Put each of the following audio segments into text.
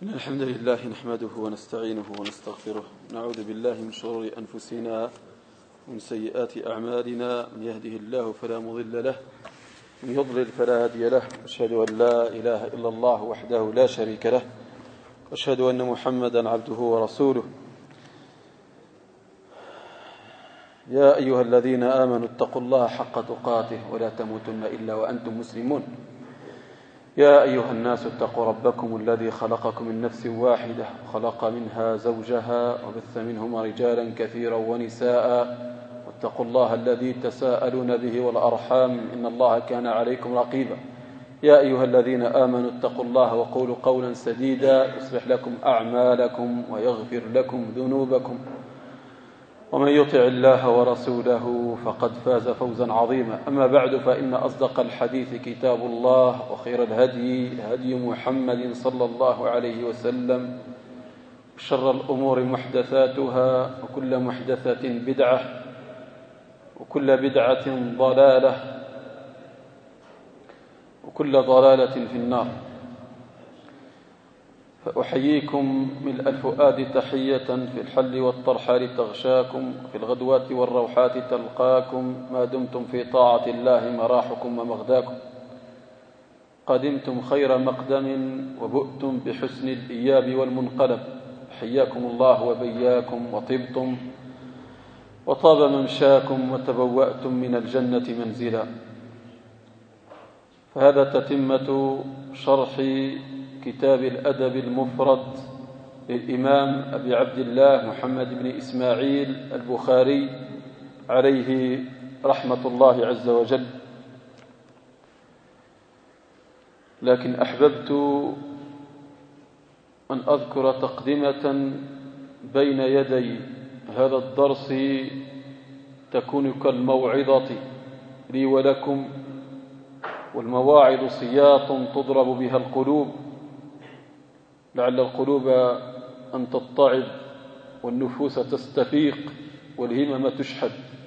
إن الحمد لله نحمده ونستعينه ونستغفره، نعوذ بالله من شرور أنفسنا ومن سيئات أعمالنا. من يهده الله فلا مضل له ومن يضلل فلا هادي له. أشهد أن لا إله إلا الله وحده لا شريك له، وأشهد أن محمدا عبده ورسوله. يا أيها الذين آمنوا اتقوا الله حق تقاته ولا تموتن إلا وأنتم مسلمون. يا أيها الناس اتقوا ربكم الذي خلقكم من نفس واحدة وخلق منها زوجها وبث منهما رجالا كثيرا ونساء، واتقوا الله الذي تساءلون به والأرحام إن الله كان عليكم رقيبا. يا أيها الذين آمنوا اتقوا الله وقولوا قولا سديدا يصلح لكم أعمالكم ويغفر لكم ذنوبكم، ومن يطع الله ورسوله فقد فاز فوزا عظيما. أما بعد، فإن أصدق الحديث كتاب الله، وخير الهدي هدي محمد صلى الله عليه وسلم، وشر الأمور محدثاتها، وكل محدثة بدعة، وكل بدعة ضلالة، وكل ضلالة في النار. فأحييكم ملء الفؤاد تحية في الحل والترحال تغشاكم، وفي الغدوات والروحات تلقاكم، ما دمتم في طاعة الله مراحكم ومغداكم. قدمتم خير مقدم وبؤتم بحسن الإياب والمنقلب. حياكم الله وبياكم، وطبتم وطاب ممشاكم، وتبوأتم من الجنة منزلا. فهذا تتمة شرح كتاب الأدب المفرد للإمام أبي عبد الله محمد بن إسماعيل البخاري عليه رحمة الله عز وجل. لكن أحببت أن أذكر تقدمة بين يدي هذا الدرس تكون كالموعظة لي ولكم، والمواعظ سياط تضرب بها القلوب، لعل القلوب أن تتعظ والنفوس تستفيق والهمم تشحذ،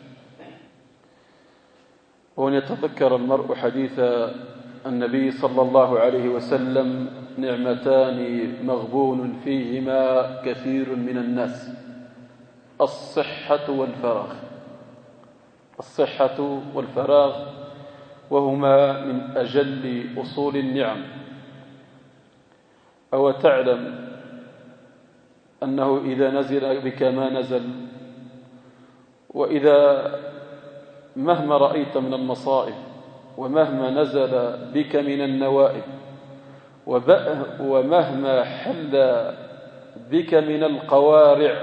وأن يتذكر المرء حديث النبي صلى الله عليه وسلم: نعمتان مغبون فيهما كثير من الناس، الصحة والفراغ. الصحة والفراغ، وهما من أجل أصول النعم. أو تعلم أنه إذا نزل بك ما نزل، وإذا مهما رأيت من المصائب، ومهما نزل بك من النوائب، ومهما حل بك من القوارع،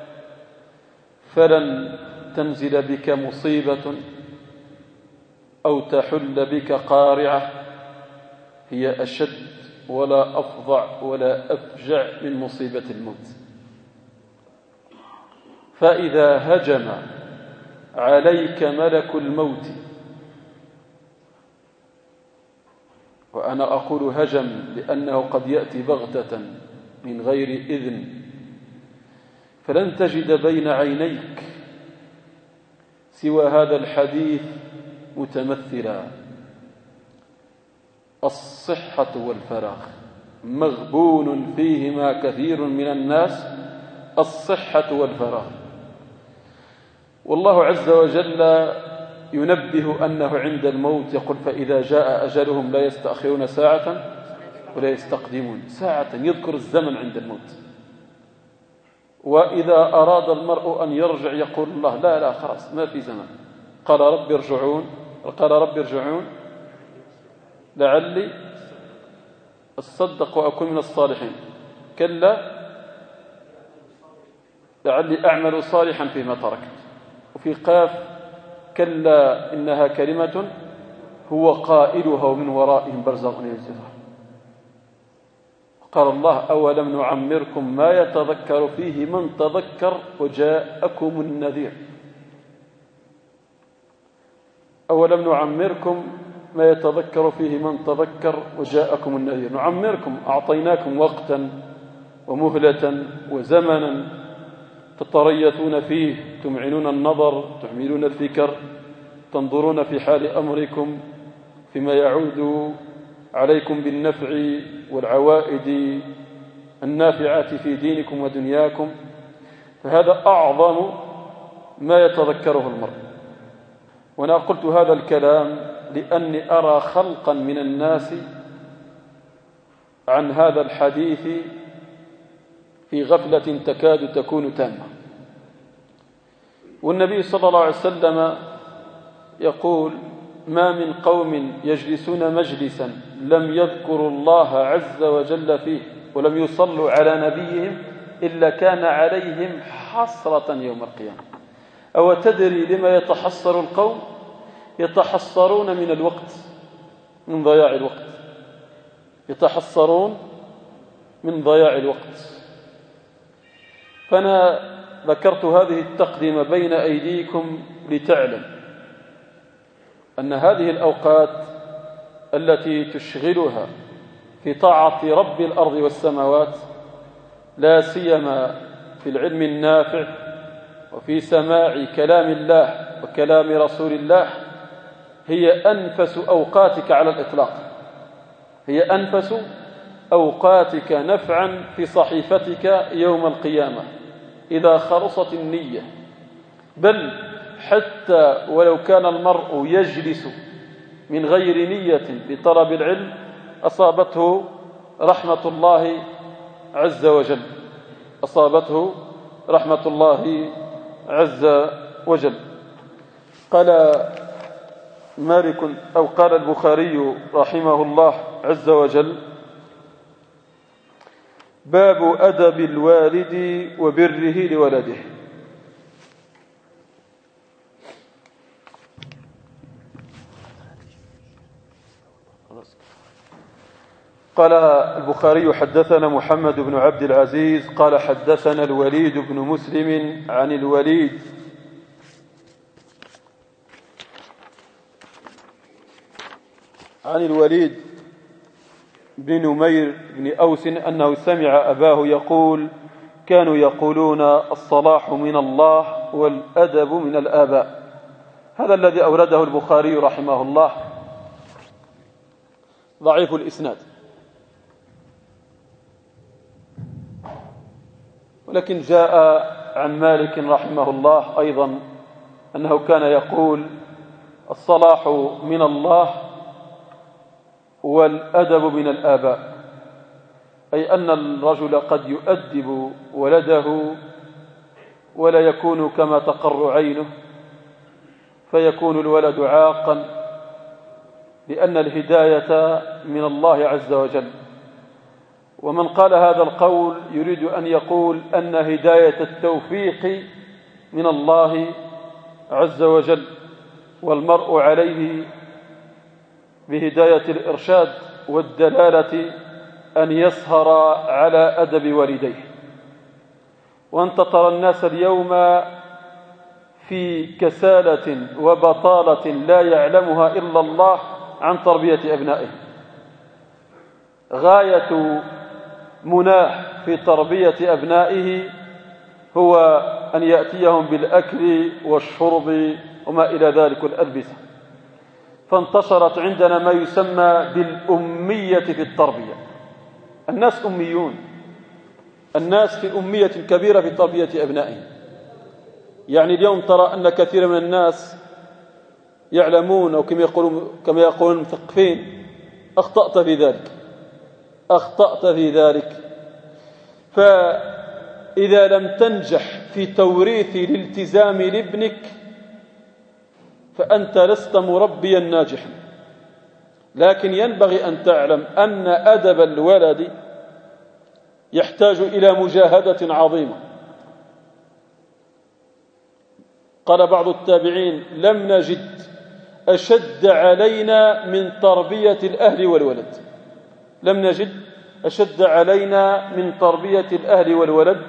فلن تنزل بك مصيبة أو تحل بك قارعة هي أشد ولا أفظع ولا أفجع من مصيبة الموت. فإذا هجم عليك ملك الموت، وأنا أقول هجم لأنه قد يأتي بغتة من غير إذن، فلن تجد بين عينيك سوى هذا الحديث متمثلا: الصحة والفراغ مغبون فيهما كثير من الناس، الصحة والفراغ. والله عز وجل ينبه أنه عند الموت يقول: فإذا جاء أجلهم لا يستأخرون ساعة ولا يستقدمون. ساعة، يذكر الزمن عند الموت. وإذا أراد المرء أن يرجع يقول الله: لا لا خلاص ما في زمن. قال رب ارجعون لعلي أصدق وأكون من الصالحين، كلا لعلي أعمل صالحا فيما تركت. وفي قاف: كلا إنها كلمة هو قائلها ومن ورائهم برزخ إلى يوم القيامة. قال الله: أولم نعمركم ما يتذكر فيه من تذكر وجاءكم النذير. أولم نعمركم ما يتذكر فيه من تذكر وجاءكم النذير. نعمركم، أعطيناكم وقتا ومهلة وزمنا تتريثون فيه، تمعنون النظر، تحملون الفكر، تنظرون في حال أمركم فيما يعود عليكم بالنفع والعوائد النافعات في دينكم ودنياكم، فهذا أعظم ما يتذكره المرء. وأنا قلت هذا الكلام لأني أرى خلقا من الناس عن هذا الحديث في غفلة تكاد تكون تامة. والنبي صلى الله عليه وسلم يقول: ما من قوم يجلسون مجلسا لم يذكروا الله عز وجل فيه ولم يصلوا على نبيهم إلا كان عليهم حسرة يوم القيامة. أو تدري لما يتحسر القوم؟ يتحسرون من الوقت، من ضياع الوقت، يتحسرون من ضياع الوقت. فأنا ذكرت هذه التقدمة بين أيديكم لتعلم أن هذه الأوقات التي تشغلها في طاعة رب الأرض والسماوات، لا سيما في العلم النافع وفي سماع كلام الله وكلام رسول الله، هي أنفس أوقاتك على الإطلاق، هي أنفس أوقاتك نفعا في صحيفتك يوم القيامة إذا خلصت النية. بل حتى ولو كان المرء يجلس من غير نية لطلب العلم أصابته رحمة الله عز وجل، أصابته رحمة الله عز وجل. قال مالك أو قال البخاري رحمه الله عز وجل: باب أدب الوالد وبره لولده. قال البخاري: حدثنا محمد بن عبد العزيز قال حدثنا الوليد بن مسلم عن الوليد بن نمير بن أوس أنه سمع أباه يقول: كانوا يقولون الصلاح من الله والأدب من الآباء. هذا الذي أورده البخاري رحمه الله ضعيف الإسناد، ولكن جاء عن مالك رحمه الله أيضا أنه كان يقول: الصلاح من الله والأدب من الآباء، أي أن الرجل قد يؤدب ولده ولا يكون كما تقر عينه، فيكون الولد عاقا، لأن الهداية من الله عز وجل. ومن قال هذا القول يريد أن يقول أن هداية التوفيق من الله عز وجل، والمرء عليه بهداية الإرشاد والدلالة أن يسهر على أدب والديه. وأنت ترى الناس اليوم في كسالة وبطالة لا يعلمها إلا الله عن تربية أبنائهم. غاية مناه في تربية أبنائه هو أن يأتيهم بالأكل والشرب وما إلى ذلك والألبسة. فانتشرت عندنا ما يسمى بالأمية في التربية. الناس أميون، الناس في أمية كبيرة في تربية أبنائهم. يعني اليوم ترى أن كثير من الناس يعلمون، أو كما يقولون مثقفين: أخطأت في ذلك، أخطأت في ذلك. فإذا لم تنجح في توريث الالتزام لابنك فأنت لست مربيا ناجحا. لكن ينبغي أن تعلم أن أدب الولد يحتاج إلى مجاهدة عظيمة. قال بعض التابعين: لم نجد أشد علينا من تربية الأهل والولد. لم نجد أشد علينا من تربية الأهل والولد.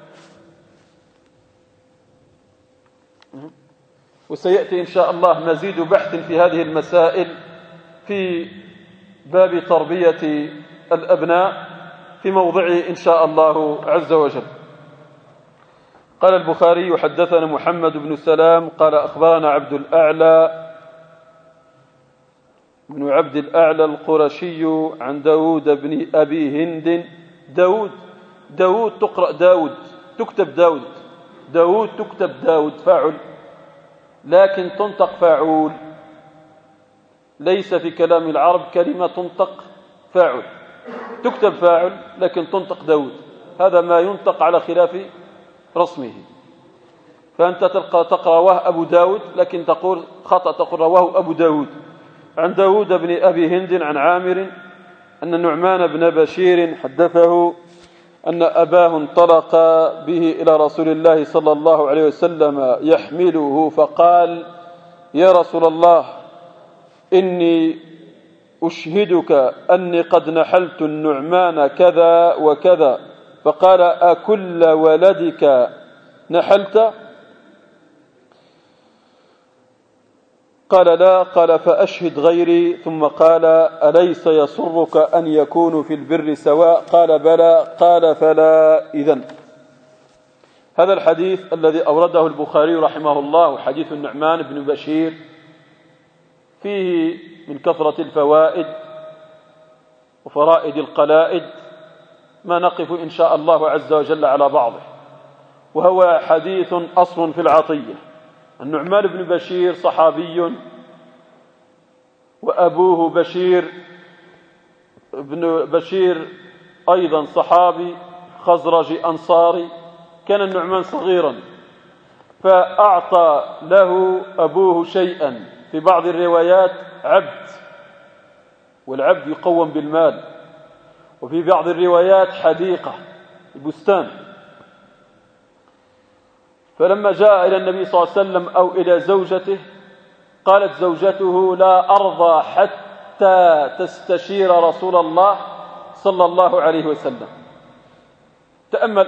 وسيأتي إن شاء الله مزيد بحث في هذه المسائل في باب تربية الأبناء في موضعه إن شاء الله عز وجل. قال البخاري: حدثنا محمد بن سلام قال أخبرنا عبد الأعلى بن عبد الأعلى القرشي عن داود بن أبي هند. داود داود تقرأ داود، تكتب داود. داود تكتب داود فاعل، لكن تنطق فاعول. ليس في كلام العرب كلمة تنطق فاعل، تكتب فاعل لكن تنطق داود. هذا ما ينطق على خلاف رسمه. فأنت تقرأ رواه أبو داود، لكن تقول خطأ، تقول رواه أبو داود. عن داود بن أبي هند عن عامر أن النعمان بن بشير حدثه أن أباه انطلق به إلى رسول الله صلى الله عليه وسلم يحمله، فقال: يا رسول الله، إني أشهدك أني قد نحلت النعمان كذا وكذا. فقال: أكل ولدك نحلت؟ قال: لا. قال: فأشهد غيري. ثم قال: أليس يسرك أن يكونوا في البر سواء؟ قال: بلى. قال: فلا إذن. هذا الحديث الذي أورده البخاري رحمه الله، حديث النعمان بن بشير، فيه من كثرة الفوائد وفرائد القلائد ما نقف إن شاء الله عز وجل على بعضه. وهو حديث أصل في العطية. النعمان بن بشير صحابي، وأبوه بشير بن بشير أيضا صحابي خزرجي أنصاري. كان النعمان صغيرا، فأعطى له أبوه شيئا، في بعض الروايات عبد، والعبد يقوم بالمال، وفي بعض الروايات حديقة، بستان. فلما جاء إلى النبي صلى الله عليه وسلم أو إلى زوجته، قالت زوجته: لا أرضى حتى تستشير رسول الله صلى الله عليه وسلم. تأمل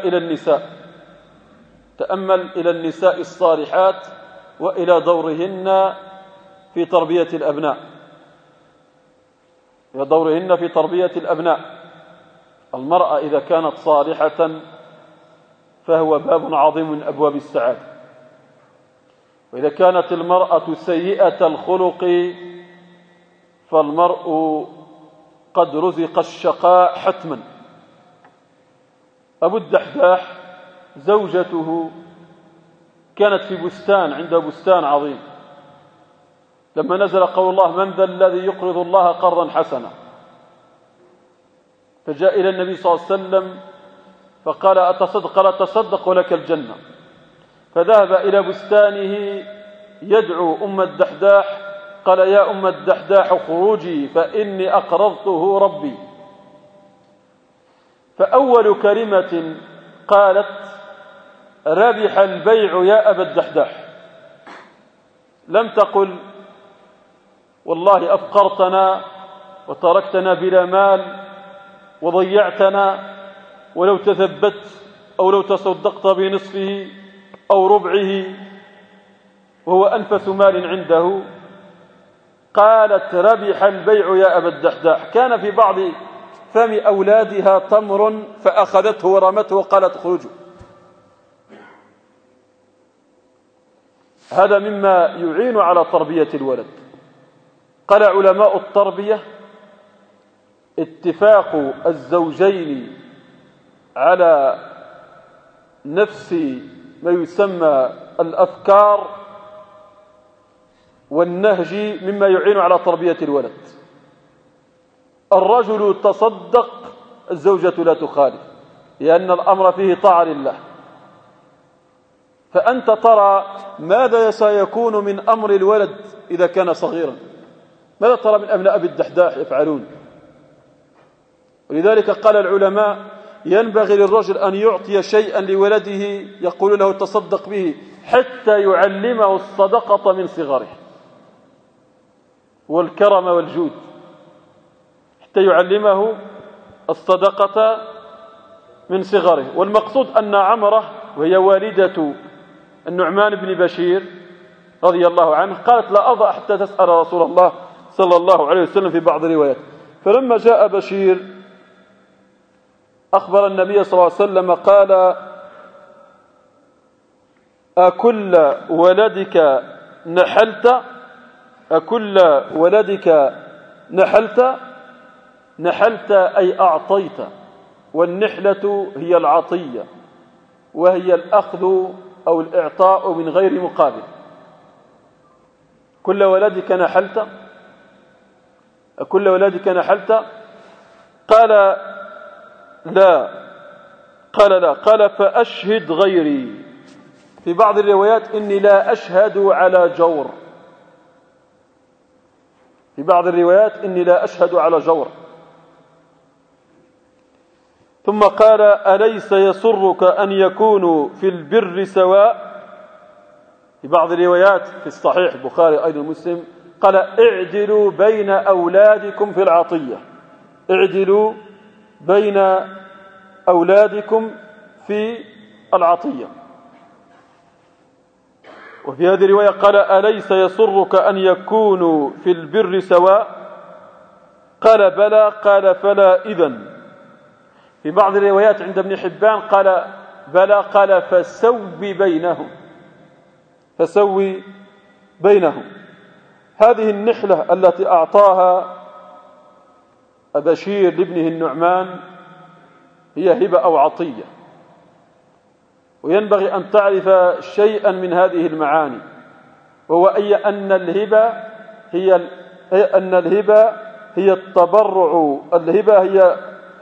إلى النساء الصالحات وإلى دورهن في تربية الأبناء. المرأة إذا كانت صالحة فهو باب عظيم من أبواب السعادة، وإذا كانت المرأة سيئة الخلق فالمرء قد رزق الشقاء حتما. أبو الدحداح زوجته كانت في بستان، عنده بستان عظيم. لما نزل قول الله: من ذا الذي يقرض الله قرضا حسنا، فجاء إلى النبي صلى الله عليه وسلم فقال: أتصدق؟ قال: تصدق ولك الجنة. فذهب إلى بستانه يدعو أم الدحداح، قال: يا أم الدحداح خروجي فإني أقرضته ربي. فأول كلمة قالت: ربح البيع يا أبا الدحداح. لم تقل: والله أفقرتنا وتركتنا بلا مال وضيعتنا، ولو تثبت أو لو تصدقت بنصفه أو ربعه وهو أنفس مال عنده. قالت: ربح البيع يا أبا الدحداح. كان في بعض فم أولادها تمر فأخذته ورمته وقالت: اخرجوا. هذا مما يعين على تربية الولد. قال علماء التربية: اتفاق الزوجين على نفس ما يسمى الأفكار والنهج مما يعين على تربية الولد. الرجل تصدق، الزوجة لا تخالف، لأن الأمر فيه طاعة لله. فأنت ترى ماذا سيكون من أمر الولد إذا كان صغيرا، ماذا ترى من أبناء أبي الدحداح يفعلون. ولذلك قال العلماء: ينبغي للرجل أن يعطي شيئا لولده يقول له تصدق به حتى يعلمه الصدقة من صغره والكرم والجود، حتى يعلمه الصدقة من صغره. والمقصود أن عمرة، وهي والدة النعمان بن بشير رضي الله عنه، قالت: لا أضع حتى تسأل رسول الله صلى الله عليه وسلم في بعض الروايات. فلما جاء بشير أخبر النبي صلى الله عليه وسلم قال: أكل ولدك نحلت؟ أكل ولدك نحلت؟ نحلت أي أعطيت، والنحلة هي العطية، وهي الأخذ أو الإعطاء من غير مقابل. كل ولدك نحلت، كل ولدك نحلت؟ قال لا، قال لا، قال فأشهد غيري. في بعض الروايات إني لا أشهد على جور، في بعض الروايات إني لا أشهد على جور. ثم قال أليس يسرك أن يكونوا في البر سواء؟ في بعض الروايات في الصحيح البخاري أيضا مسلم قال اعدلوا بين أولادكم في العطية، اعدلوا بين أولادكم في العطية. وفي هذه الرواية قال أليس يسرك أن يكونوا في البر سواء؟ قال بلى، قال فلا إذن. في بعض الروايات عند ابن حبان قال بلى، قال فسوي بينهم، فسوي بينهم. هذه النحلة التي أعطاها بشير لابنه النعمان هي هبة أو عطية، وينبغي أن تعرف شيئا من هذه المعاني، وهو أن الهبة هي التبرع، الهبة هي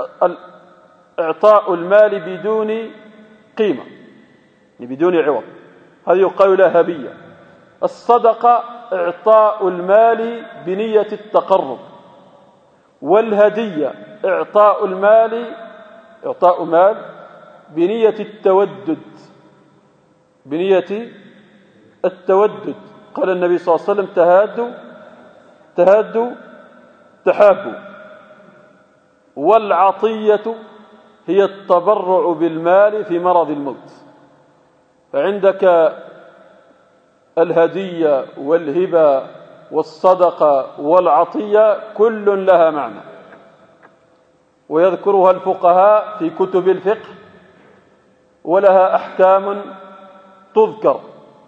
إعطاء المال بدون قيمة، بدون عوض، هذه يقال لها هبية. الصدقة إعطاء المال بنية التقرب، والهدية إعطاء المال، إعطاء مال بنية التودد، بنية التودد. قال النبي صلى الله عليه وسلم تهادوا تحابوا. والعطية هي التبرع بالمال في مرض الموت. فعندك الهدية والهبة والصدقة والعطية كل لها معنى، ويذكرها الفقهاء في كتب الفقه، ولها أحكام تذكر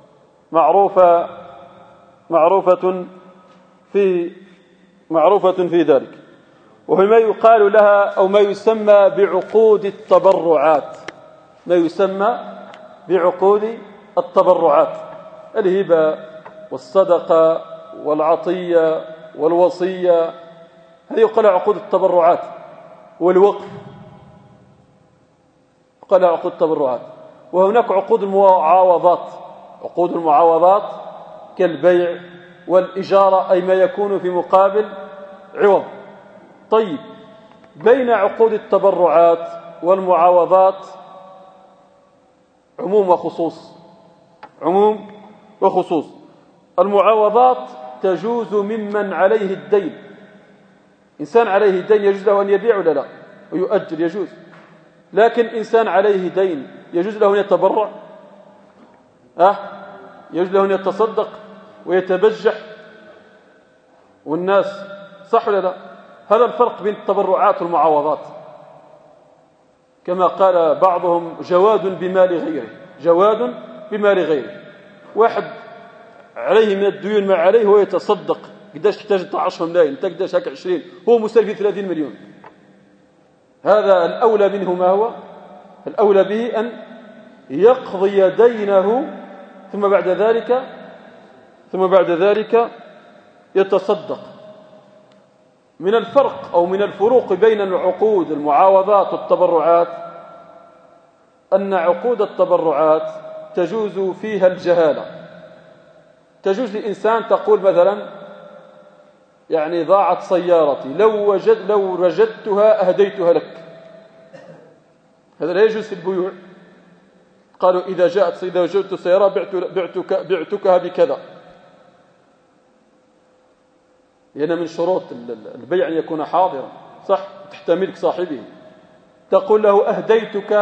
معروفة في ذلك. وهي ما يقال لها أو ما يسمى بعقود التبرعات، ما يسمى بعقود التبرعات، الهبة والصدقة والعطية والوصية، هذه يقال عقود التبرعات. والوقف يقال عقود التبرعات. وهناك عقود المعاوضات، عقود المعاوضات كالبيع والإجارة، أي ما يكون في مقابل عوض. طيب، بين عقود التبرعات والمعاوضات عموم وخصوص، عموم وخصوص. المعاوضات تجوز ممن عليه الدين، إنسان عليه الدين يجوز له أن يبيع ولا لا، ويؤجر يجوز. لكن إنسان عليه دين يجوز له أن يتبرع، يجوز له أن يتصدق ويتبجح والناس، صح ولا لا؟ هذا الفرق بين التبرعات والمعاوضات. كما قال بعضهم جواد بمال غيره، جواد بمال غيره. واحد عليه من الديون ما عليه، هو يتصدق، قداش تحتاج 10 ملايين، انت قداش هكا 20، هو مسلف 30 مليون. هذا الأولى منه ما هو؟ الأولى به أن يقضي دينه ثم بعد ذلك يتصدق. من الفرق أو من الفروق بين العقود المعاوضات والتبرعات أن عقود التبرعات تجوز فيها الجهالة. تجوز لإنسان تقول مثلا يعني ضاعت سيارتي، لو وجدتها أهديتها لك، هذا لا يجوز في البيوع. قالوا إذا وجدت سيارة بعتكها بكذا، لأن من شروط البيع أن يكون حاضرا، صح، تحت ملك صاحبه. تقول له أهديتك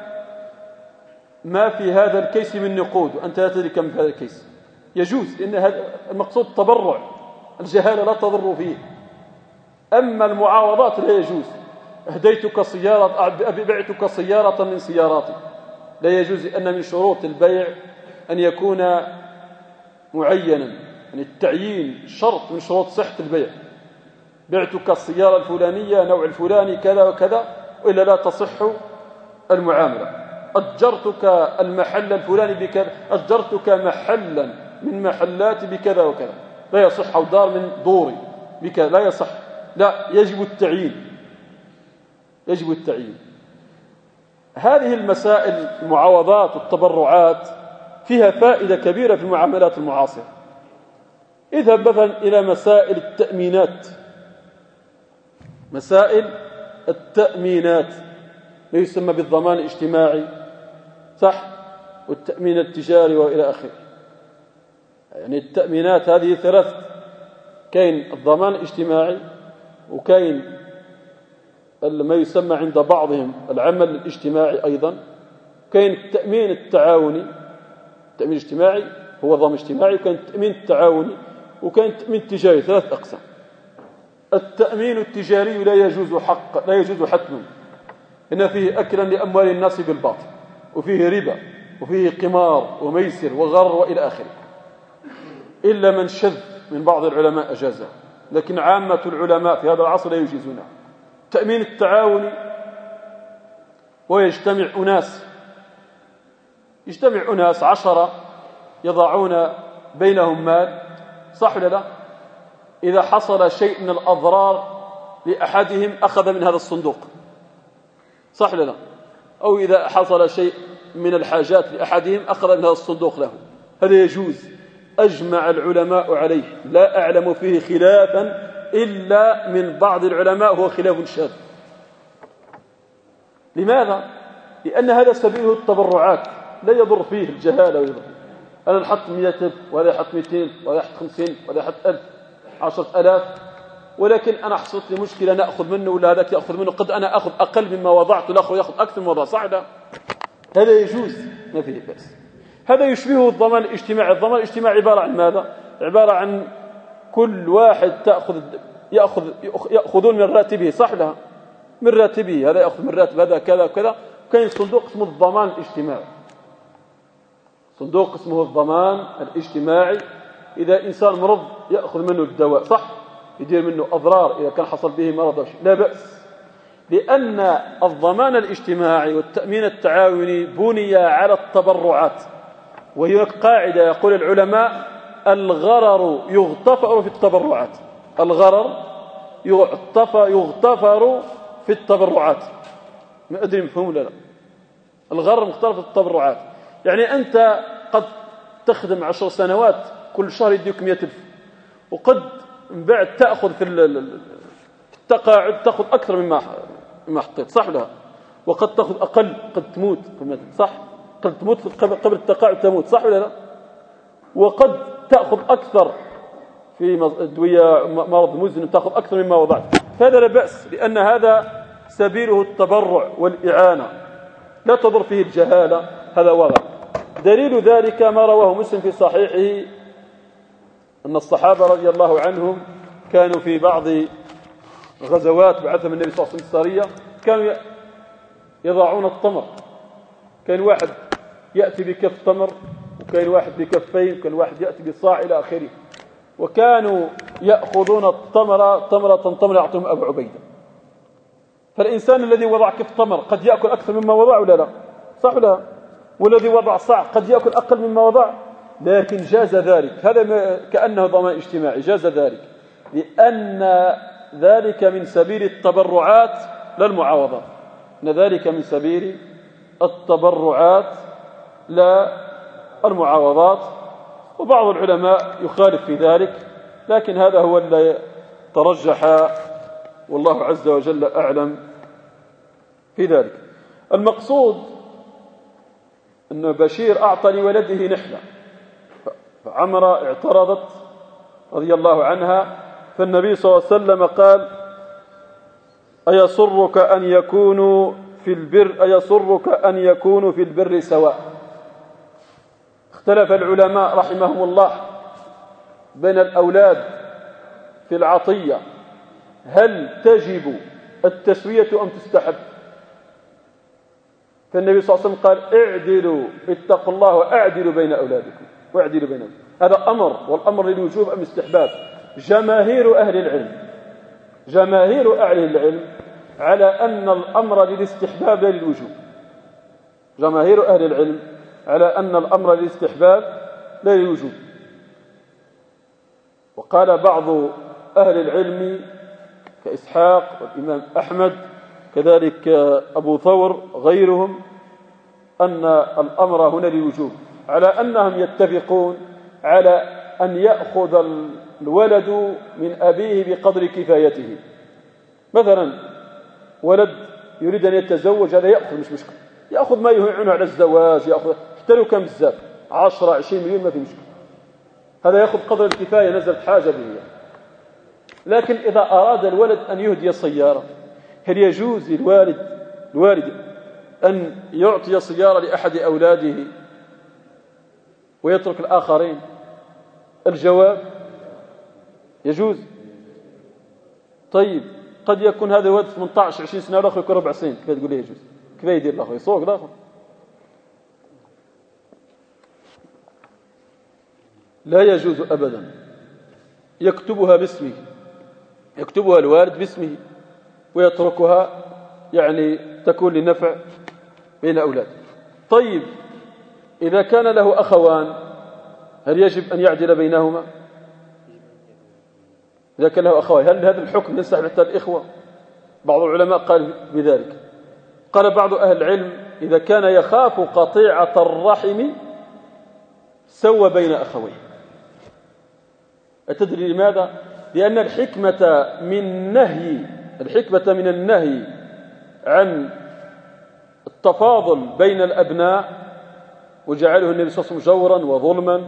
ما في هذا الكيس من نقود وأنت لا تدري كم في هذا الكيس، يجوز، لأن هذا المقصود التبرع، الجهالة لا تضر فيه. أما المعاوضات لا يجوز. أهديتك سيارة، بعتك سيارة من سياراتي، لا يجوز، لأن من شروط البيع أن يكون معينا، يعني التعيين شرط من شروط صحة البيع. بعتك السيارة الفلانية، نوع الفلاني، كذا وكذا، وإلا لا تصح المعاملة. أجرتك المحل الفلاني بكذا، أجرتك محلا من محلات بكذا وكذا، لا يصح، أو دار من دوري بكذا، لا يصح، لا، يجب التعيين، يجب التعيين. هذه المسائل المعاوضات والتبرعات فيها فائدة كبيرة في المعاملات المعاصرة. اذهب مثلا إلى مسائل التأمينات، مسائل التأمينات ما يسمى بالضمان الاجتماعي، صح، والتأمين التجاري وإلى آخره. يعني التأمينات هذه ثلاث، كاين الضمان الاجتماعي، وكاين ما يسمى عند بعضهم العمل الاجتماعي أيضا، كاين التأمين التعاوني. التأمين الاجتماعي هو ضمان اجتماعي، وكاين التأمين التعاوني، وكاين التأمين التجاري، ثلاث أقسام. التأمين التجاري لا يجوز حتما، إن فيه أكلا لأموال الناس بالباطل، وفيه ربا، وفيه قمار وميسر وغر وإلى آخره، إلا من شذ من بعض العلماء أجازه، لكن عامة العلماء في هذا العصر لا يجيزونه. التأمين التعاوني ويجتمع أناس 10 يضعون بينهم مال، صح ولا لا؟ إذا حصل شيء من الأضرار لأحدهم أخذ من هذا الصندوق، صح ولا لا؟ أو إذا حصل شيء من الحاجات لأحدهم أخذ من هذا الصندوق له، هذا يجوز، أجمع العلماء عليه، لا أعلم فيه خلافا إلا من بعض العلماء هو خلاف شاذ. لماذا؟ لأن هذا سبيله التبرعات، لا يضر فيه الجهالة ويضر. أنا نحط 100 وهذا يحط 200 وهذا يحط 50 وهذا يحط 1000 10,000، ولكن أنا حصلت لي مشكلة نأخذ منه ولا هذاك يأخذ منه، قد أنا أخذ أقل مما وضعت والآخر يأخذ أكثر مما وضعت، صح ده؟ هذا يجوز، ما فيه بأس. هذا يشبهه الضمان الاجتماعي. الضمان الاجتماعي عبارة عن ماذا؟ عبارة عن كل واحد يأخذون من راتبه، صح لها، من راتبه، هذا يأخذ من راتب هذا كذا وكذا. كاين صندوق اسمه الضمان الاجتماعي، صندوق اسمه الضمان الاجتماعي، إذا إنسان مرض يأخذ منه الدواء، صح، يدير منه أضرار إذا كان حصل به مرض أو شيء، لا بأس، لأن الضمان الاجتماعي والتأمين التعاوني بني على التبرعات. وهناك قاعدة يقول العلماء: الغرر يغتفر في التبرعات، الغرر يغتفر في التبرعات. ما أدري مفهوم ولا لا؟ الغرر مغتفر في التبرعات، يعني أنت قد تخدم 10 سنوات، كل شهر يديك 100,000، وقد من بعد تأخذ في التقاعد تأخذ أكثر مما حطيت، صح ولا؟ وقد تأخذ أقل، قد تموت، صح، قد تموت قبل التقاعد تموت، صح ولا لا؟ وقد تأخذ أكثر في أدوية مرض مزمن، تأخذ أكثر مما وضعت، فهذا لا بأس، لأن هذا سبيله التبرع والإعانة، لا تضر فيه الجهالة، هذا واضح. دليل ذلك ما رواه مسلم في صحيحه أن الصحابة رضي الله عنهم كانوا في بعض غزوات بعثهم النبي صلى الله عليه وسلم السرية، كانوا يضعون التمر، كان واحد يأتي بكف تمر، وكان واحد بكفين، وكان واحد يأتي بصاع إلى آخره، وكانوا يأخذون التمر تمرة يعطيهم أبو عبيدة. فالإنسان الذي وضع كف تمر قد يأكل أكثر مما وضع ولا لا؟ صح ولا؟ والذي وضع صاع قد يأكل أقل مما وضع، لكن جاز ذلك، هذا كأنه ضمان اجتماعي، جاز ذلك لأن ذلك من سبيل التبرعات لا المعاوضات، أن ذلك من سبيل التبرعات لا المعاوضات. وبعض العلماء يخالف في ذلك، لكن هذا هو الذي ترجح، والله عز وجل أعلم في ذلك. المقصود أن بشير أعطى لولده نحلة، فعمرة اعترضت رضي الله عنها، فالنبي صلى الله عليه وسلم قال: أيسرك أن يكونوا في البر سواء. اختلف العلماء رحمهم الله بين الأولاد في العطية، هل تجب التسوية أم تستحب؟ فالنبي صلى الله عليه وسلم قال: اعدلوا، اتقوا الله واعدلوا بين أولادكم، واعدلوا بين أولادكم. هذا أمر، والأمر للوجوب أم استحباب. جماهير أهل العلم على أن الأمر للاستحباب لا للوجوب. جماهير أهل العلم على أن الأمر للاستحباب لا للوجوب. وقال بعض أهل العلم كإسحاق والإمام أحمد كذلك أبو ثور غيرهم أن الأمر هنا للوجوب، على أنهم يتفقون على أن يأخذ الولد من أبيه بقدر كفايته. مثلا ولد يريد أن يتزوج، هذا يأخذ مش مشكلة، يأخذ ما يعينه على الزواج، يأخذ حتى لو كان بزاف 10 20 مليون ما في مشكلة، هذا يأخذ قدر الكفاية نزلت حاجة به. لكن إذا أراد الولد أن يهدي سيارة، هل يجوز للوالد أن يعطي سيارة لأحد أولاده ويترك الآخرين؟ الجواب يجوز. طيب قد يكون هذا الولد 18 20 سنة والآخر يكون 4 سنين، كيف تقول لي يجوز؟ كيف يدير الآخر؟ يسوق الآخر؟ لا يجوز أبدا. يكتبها باسمه، يكتبها الوالد باسمه ويتركها يعني تكون للنفع بين أولاده. طيب إذا كان له أخوان هل يجب أن يعدل بينهما؟ إذا كان له أخوان هل هذا الحكم ينسحب حتى الإخوة؟ بعض العلماء قال بذلك. قال بعض أهل العلم إذا كان يخاف قطيعة الرحم سوى بين أخويه. أتدري لماذا؟ لأن الحكمة من النهي عن التفاضل بين الأبناء وجعله النبي صلى الله عليه وسلم جورا وظلما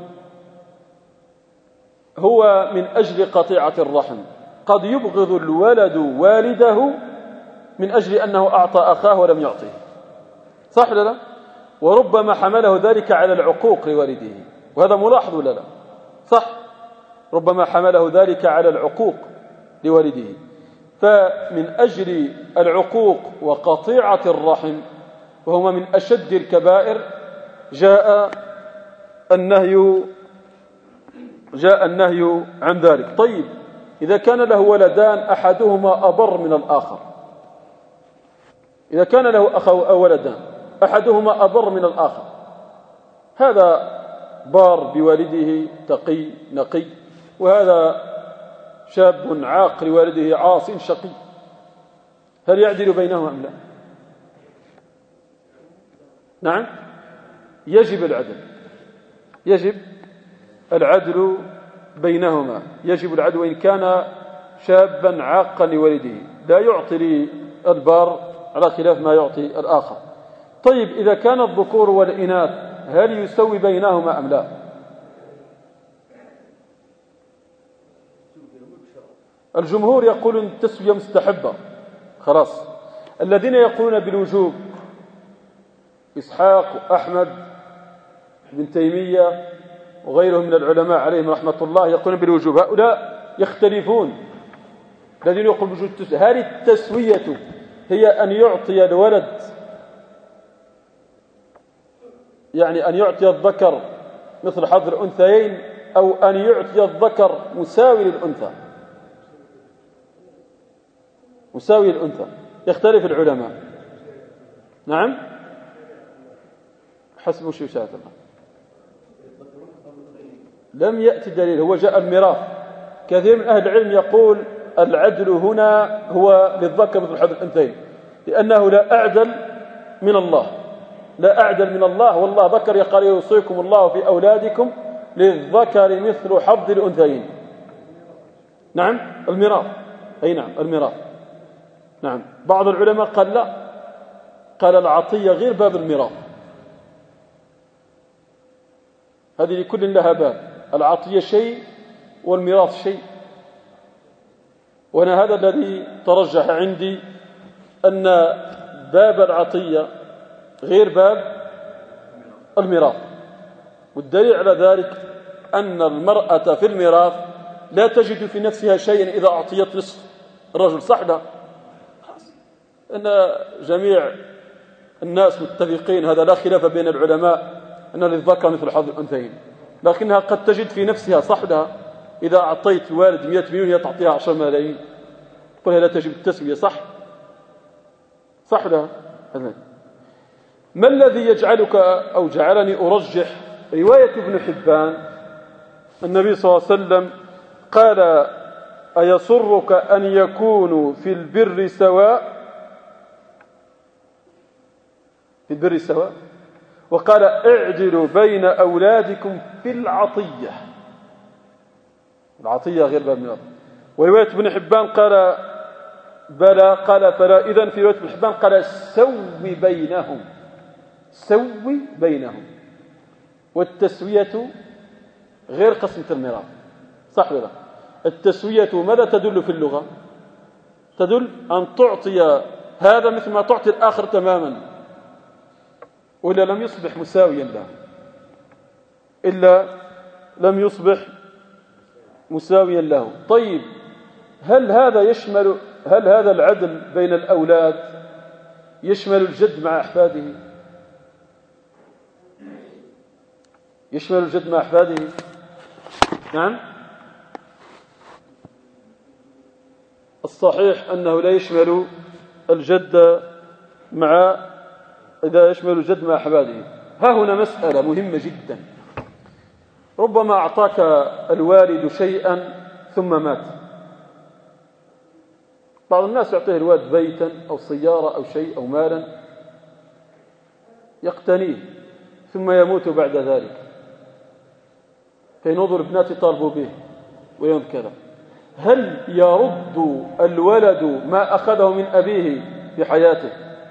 هو من أجل قطيعة الرحم. قد يبغض الولد والده من أجل أنه أعطى أخاه ولم يعطيه، صح ولا لا؟ وربما حمله ذلك على العقوق لوالده، وهذا ملاحظ ولا لا؟ صح، ربما حمله ذلك على العقوق لوالده. فمن أجل العقوق وقطيعة الرحم وهما من أشد الكبائر جاء النهي عن ذلك. طيب إذا كان له ولدان أحدهما أبر من الآخر، إذا كان له ولدان أحدهما أبر من الآخر، هذا بار بوالده تقي نقي، وهذا شاب عاق لوالده عاص شقي، هل يعدل بينهما أم لا؟ نعم يجب العدل بينهما، يجب العدل وإن كان شابا عاقا لوالده، لا يعطي البار على خلاف ما يعطي الآخر. طيب إذا كان الذكور والإناث هل يسوي بينهما أم لا؟ الجمهور يقولون التسوية مستحبة خلاص. الذين يقولون بالوجوب إسحاق وأحمد بن تيمية وغيرهم من العلماء عليهم رحمة الله يقولون بالوجوب، هؤلاء يختلفون. الذين يقولون بوجوب التسوية، هل التسوية هي أن يعطي الولد يعني أن يعطي الذكر مثل حظ الأنثيين، أو أن يعطي الذكر مساوي للأنثى؟ مساوي الأنثى، يختلف العلماء. نعم حسب شو شاء الله. لم يأتي دليل، هو جاء الميراث. كثير من أهل العلم يقول العدل هنا هو للذكر مثل حظ الأنثيين، لأنه لا أعدل من الله، لا أعدل من الله، والله ذكر يقال يوصيكم الله في أولادكم للذكر مثل حظ الأنثيين. نعم الميراث، أي نعم الميراث. نعم بعض العلماء قال لا، قال العطية غير باب الميراث، هذه لكل لها باب، العطية شيء والميراث شيء. وأنا هذا الذي ترجح عندي أن باب العطية غير باب الميراث. والدليل على ذلك أن المرأة في الميراث لا تجد في نفسها شيئا إذا أعطيت نصف الرجل، صح لا؟ أن جميع الناس متفقين، هذا لا خلاف بين العلماء أن للذكر مثل حظ الأنثيين، لكنها قد تجد في نفسها، صح لها؟ إذا أعطيت والد 100 مليون هي تعطيها 10 ملايين، قلها لا تجب التسوية، صح؟ صح لا؟ ما الذي يجعلك أو جعلني أرجح رواية ابن حبان؟ النبي صلى الله عليه وسلم قال: أيسرك أن يكونوا في البر سواء؟ في البر سواء. وقال: اعدلوا بين أولادكم في العطية. العطية غير باب من الأرض. ورواية ابن حبان قال: بلى. قال: فلا. إذن في رواية ابن حبان قال: سوي بينهم، سوي بينهم. والتسوية غير قسمة الميراث، صح ولا لا؟ التسوية ماذا تدل في اللغة؟ تدل أن تعطي هذا مثل ما تعطي الآخر تماما، وإلا لم يصبح مساويا له، إلا لم يصبح مساويا له. طيب، هل هذا العدل بين الأولاد يشمل الجد مع أحفاده؟ يشمل الجد مع أحفاده؟ نعم. الصحيح أنه لا يشمل الجد إذا يشمل الجد مع أحفاده. ها هنا مسألة مهمة جدا. ربما أعطاك الوالد شيئا ثم مات. بعض الناس يعطيه الوالد بيتا أو سيارة أو شيء أو مالا يقتنيه، ثم يموت بعد ذلك، فينظر ابنات طالبوا به ويوم كذا. هل يرد الولد ما أخذه من أبيه في حياته؟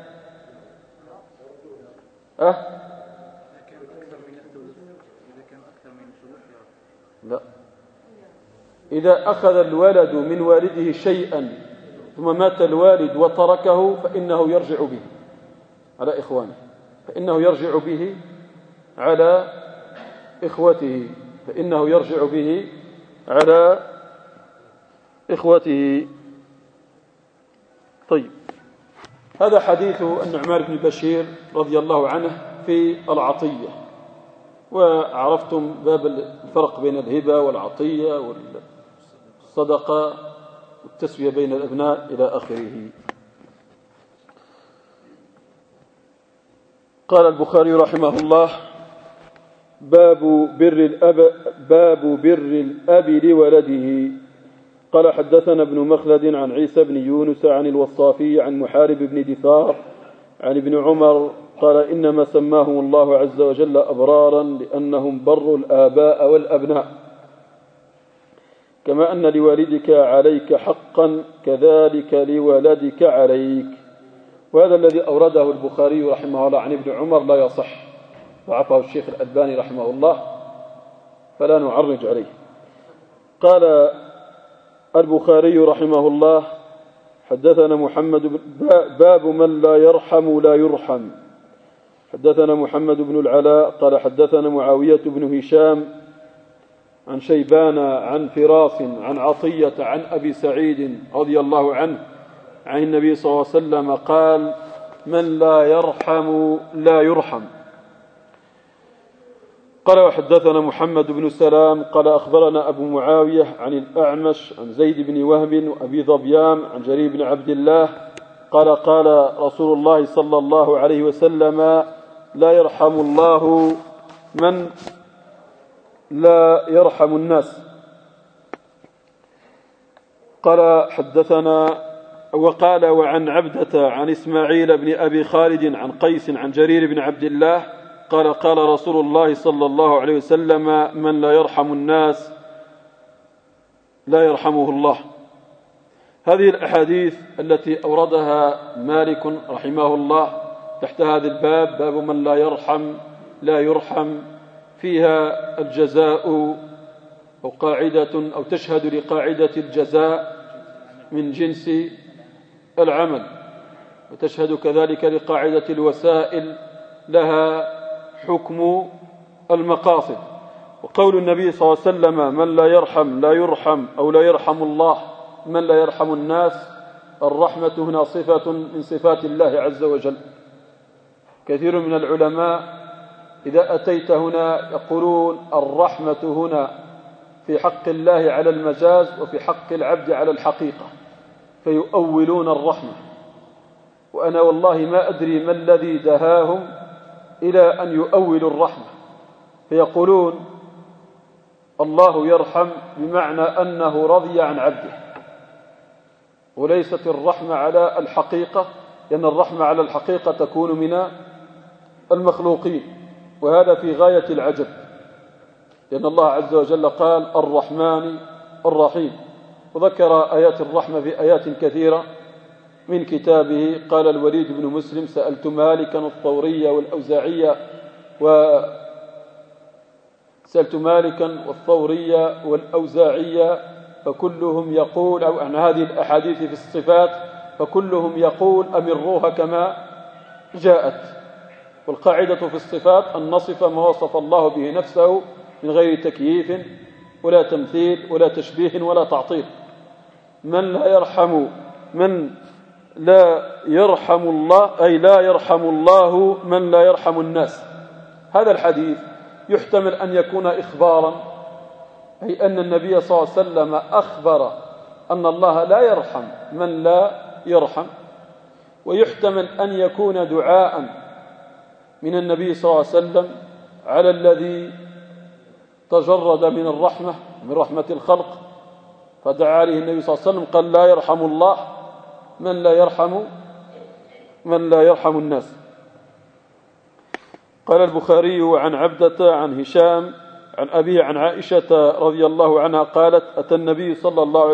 لا. إذا أخذ الولد من والده شيئا ثم مات الوالد وتركه فإنه يرجع به على إخوانه، فإنه يرجع به على إخوته، فإنه يرجع به على إخوته. طيب، هذا حديث النعمان بن بشير رضي الله عنه في العطية. وعرفتم باب الفرق بين الهبة والعطية والصدقة والتسوية بين الأبناء إلى آخره. قال البخاري رحمه الله: باب بر الأب لولده. قال: حدثنا ابن مخلد عن عيسى بن يونس عن الوصافي عن محارب بن دثار عن ابن عمر قال: إنما سماهم الله عز وجل أبرارا لأنهم بروا الآباء والأبناء، كما أن لوالدك عليك حقا كذلك لولدك عليك. وهذا الذي أورده البخاري رحمه الله عن ابن عمر لا يصح، ضعفه الشيخ الألباني رحمه الله، فلا نعرج عليه. قال البخاري رحمه الله: حدثنا محمد باب من لا يرحم لا يرحم. حدثنا محمد بن العلاء قال: حدثنا معاوية بن هشام عن شيبان عن فراس عن عطية عن أبي سعيد رضي الله عنه عن النبي صلى الله عليه وسلم قال: من لا يرحم لا يرحم. قال: وحدثنا محمد بن سلام قال: أخبرنا أبو معاوية عن الأعمش عن زيد بن وهب وأبي ظبيان عن جرير بن عبد الله قال: قال رسول الله صلى الله عليه وسلم: لا يرحم الله من لا يرحم الناس. قال: حدثنا وقال: وعن عبدة عن إسماعيل بن أبي خالد عن قيس عن جرير بن عبد الله قال: قال رسول الله صلى الله عليه وسلم: من لا يرحم الناس لا يرحمه الله. هذه الأحاديث التي أوردها مالك رحمه الله تحت هذا الباب، باب من لا يرحم لا يرحم، فيها الجزاء أو قاعدة أو تشهد لقاعدة الجزاء من جنس العمل، وتشهد كذلك لقاعدة الوسائل لها حكم المقاصد. وقول النبي صلى الله عليه وسلم: من لا يرحم لا يرحم، أو لا يرحم الله من لا يرحم الناس، الرحمة هنا صفة من صفات الله عز وجل. كثير من العلماء إذا أتيت هنا يقولون الرحمة هنا في حق الله على المجاز وفي حق العبد على الحقيقة، فيؤولون الرحمة وأنا والله ما أدري ما الذي دهاهم إلى أن يؤولوا الرحمة فيقولون الله يرحم بمعنى أنه رضي عن عبده، وليست الرحمة على الحقيقة، لأن الرحمة على الحقيقة تكون من المخلوقين، وهذا في غاية العجب، لأن الله عز وجل قال الرحمن الرحيم، وذكر آيات الرحمة في آيات كثيرة من كتابه. قال الوليد بن مسلم سألت مالكا الثورية والأوزاعية فكلهم يقول، أو عن هذه الأحاديث في الصفات، فكلهم يقول أمروها كما جاءت. والقاعدة في الصفات أن نصف ما وصف الله به نفسه من غير تكييف ولا تمثيل ولا تشبيه ولا تعطيل. من لا يرحم الله، أي لا يرحم الله من لا يرحم الناس. هذا الحديث يحتمل أن يكون إخبارا، أي أن النبي صلى الله عليه وسلم أخبر أن الله لا يرحم من لا يرحم، ويحتمل أن يكون دعاء من النبي صلى الله عليه وسلم على الذي تجرد من الرحمة، من رحمة الخلق، فدعا عليه النبي صلى الله عليه وسلم قال لا يرحم الله من لا يرحم الناس. قال البخاري عن عبدة عن هشام عن أبيه عن عائشة رضي الله عنها قالت أتى النبي صلى الله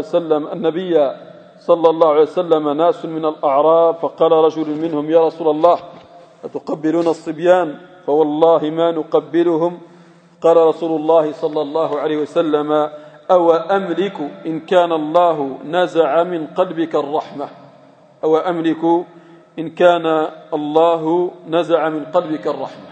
عليه وسلم ناس من الأعراب فقال رجل منهم يا رسول الله أتقبلون الصبيان؟ فوالله ما نقبلهم. قال رسول الله صلى الله عليه وسلم أو أملك إن كان الله نزع من قلبك الرحمة، أو أملك إن كان الله نزع من قلبك الرحمة.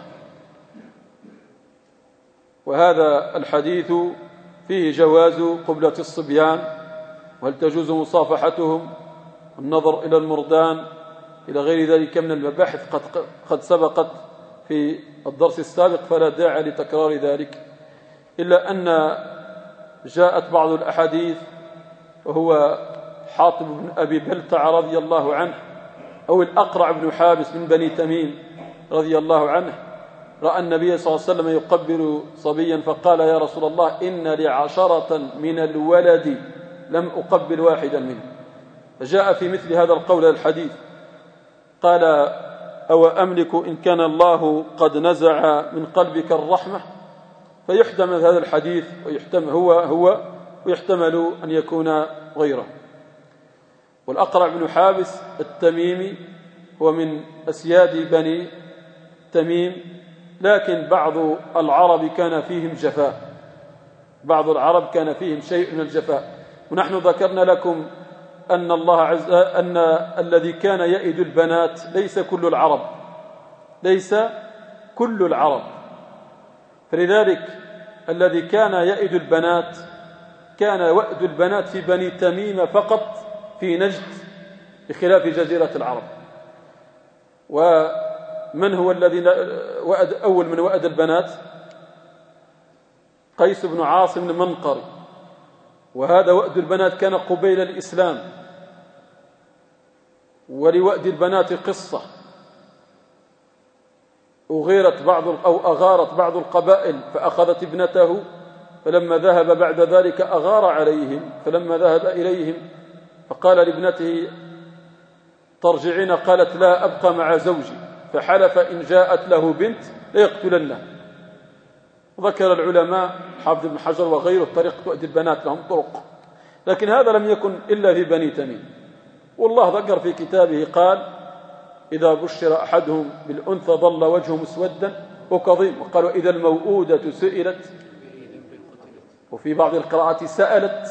وهذا الحديث فيه جواز قبلة الصبيان، وهل تجوز مصافحتهم، النظر إلى المردان، إلى غير ذلك من المباحث قد سبقت في الدرس السابق، فلا داعي لتكرار ذلك، إلا أن جاءت بعض الأحاديث، وهو حاطب بن أبي بلتع رضي الله عنه، أو الأقرع بن حابس من بني تميم رضي الله عنه، رأى النبي صلى الله عليه وسلم يقبل صبيا فقال يا رسول الله إن لي 10 من الولد لم أقبل واحدا منه. فجاء في مثل هذا القول الحديث قال أو أملك إن كان الله قد نزع من قلبك الرحمة، فيحتمل هذا الحديث ويحتمل هو ويحتمل أن يكون غيره. والأقرع بن حابس التميمي هو من أسياد بني تميم، لكن بعض العرب كان فيهم جفاء، بعض العرب كان فيهم شيء من الجفاء. ونحن ذكرنا لكم أن أن الذي كان يئد البنات ليس كل العرب، فلذلك الذي كان يئد البنات كان وأد البنات في بني تميم فقط في نجد، بخلاف جزيرة العرب. ومن هو الذي أول من وأد البنات؟ قيس بن عاصم المنقري، وهذا وأد البنات كان قبيل الإسلام. ولوأد البنات قصة، أغارت بعض القبائل فأخذت ابنته، فلما ذهب بعد ذلك أغار عليهم، فلما ذهب إليهم فقال لابنته ترجعين، قالت لا أبقى مع زوجي، فحلف إن جاءت له بنت ليقتلنه. وذكر العلماء حافظ بن حجر وغيره طريقة وأد البنات، لهم طرق، لكن هذا لم يكن إلا في بني تميم. والله ذكر في كتابه قال إذا بشر أحدهم بالأنثى ظل وجهه مسودا وكظيم، وقالوا إذا الموءودة سئلت، وفي بعض القراءات سألت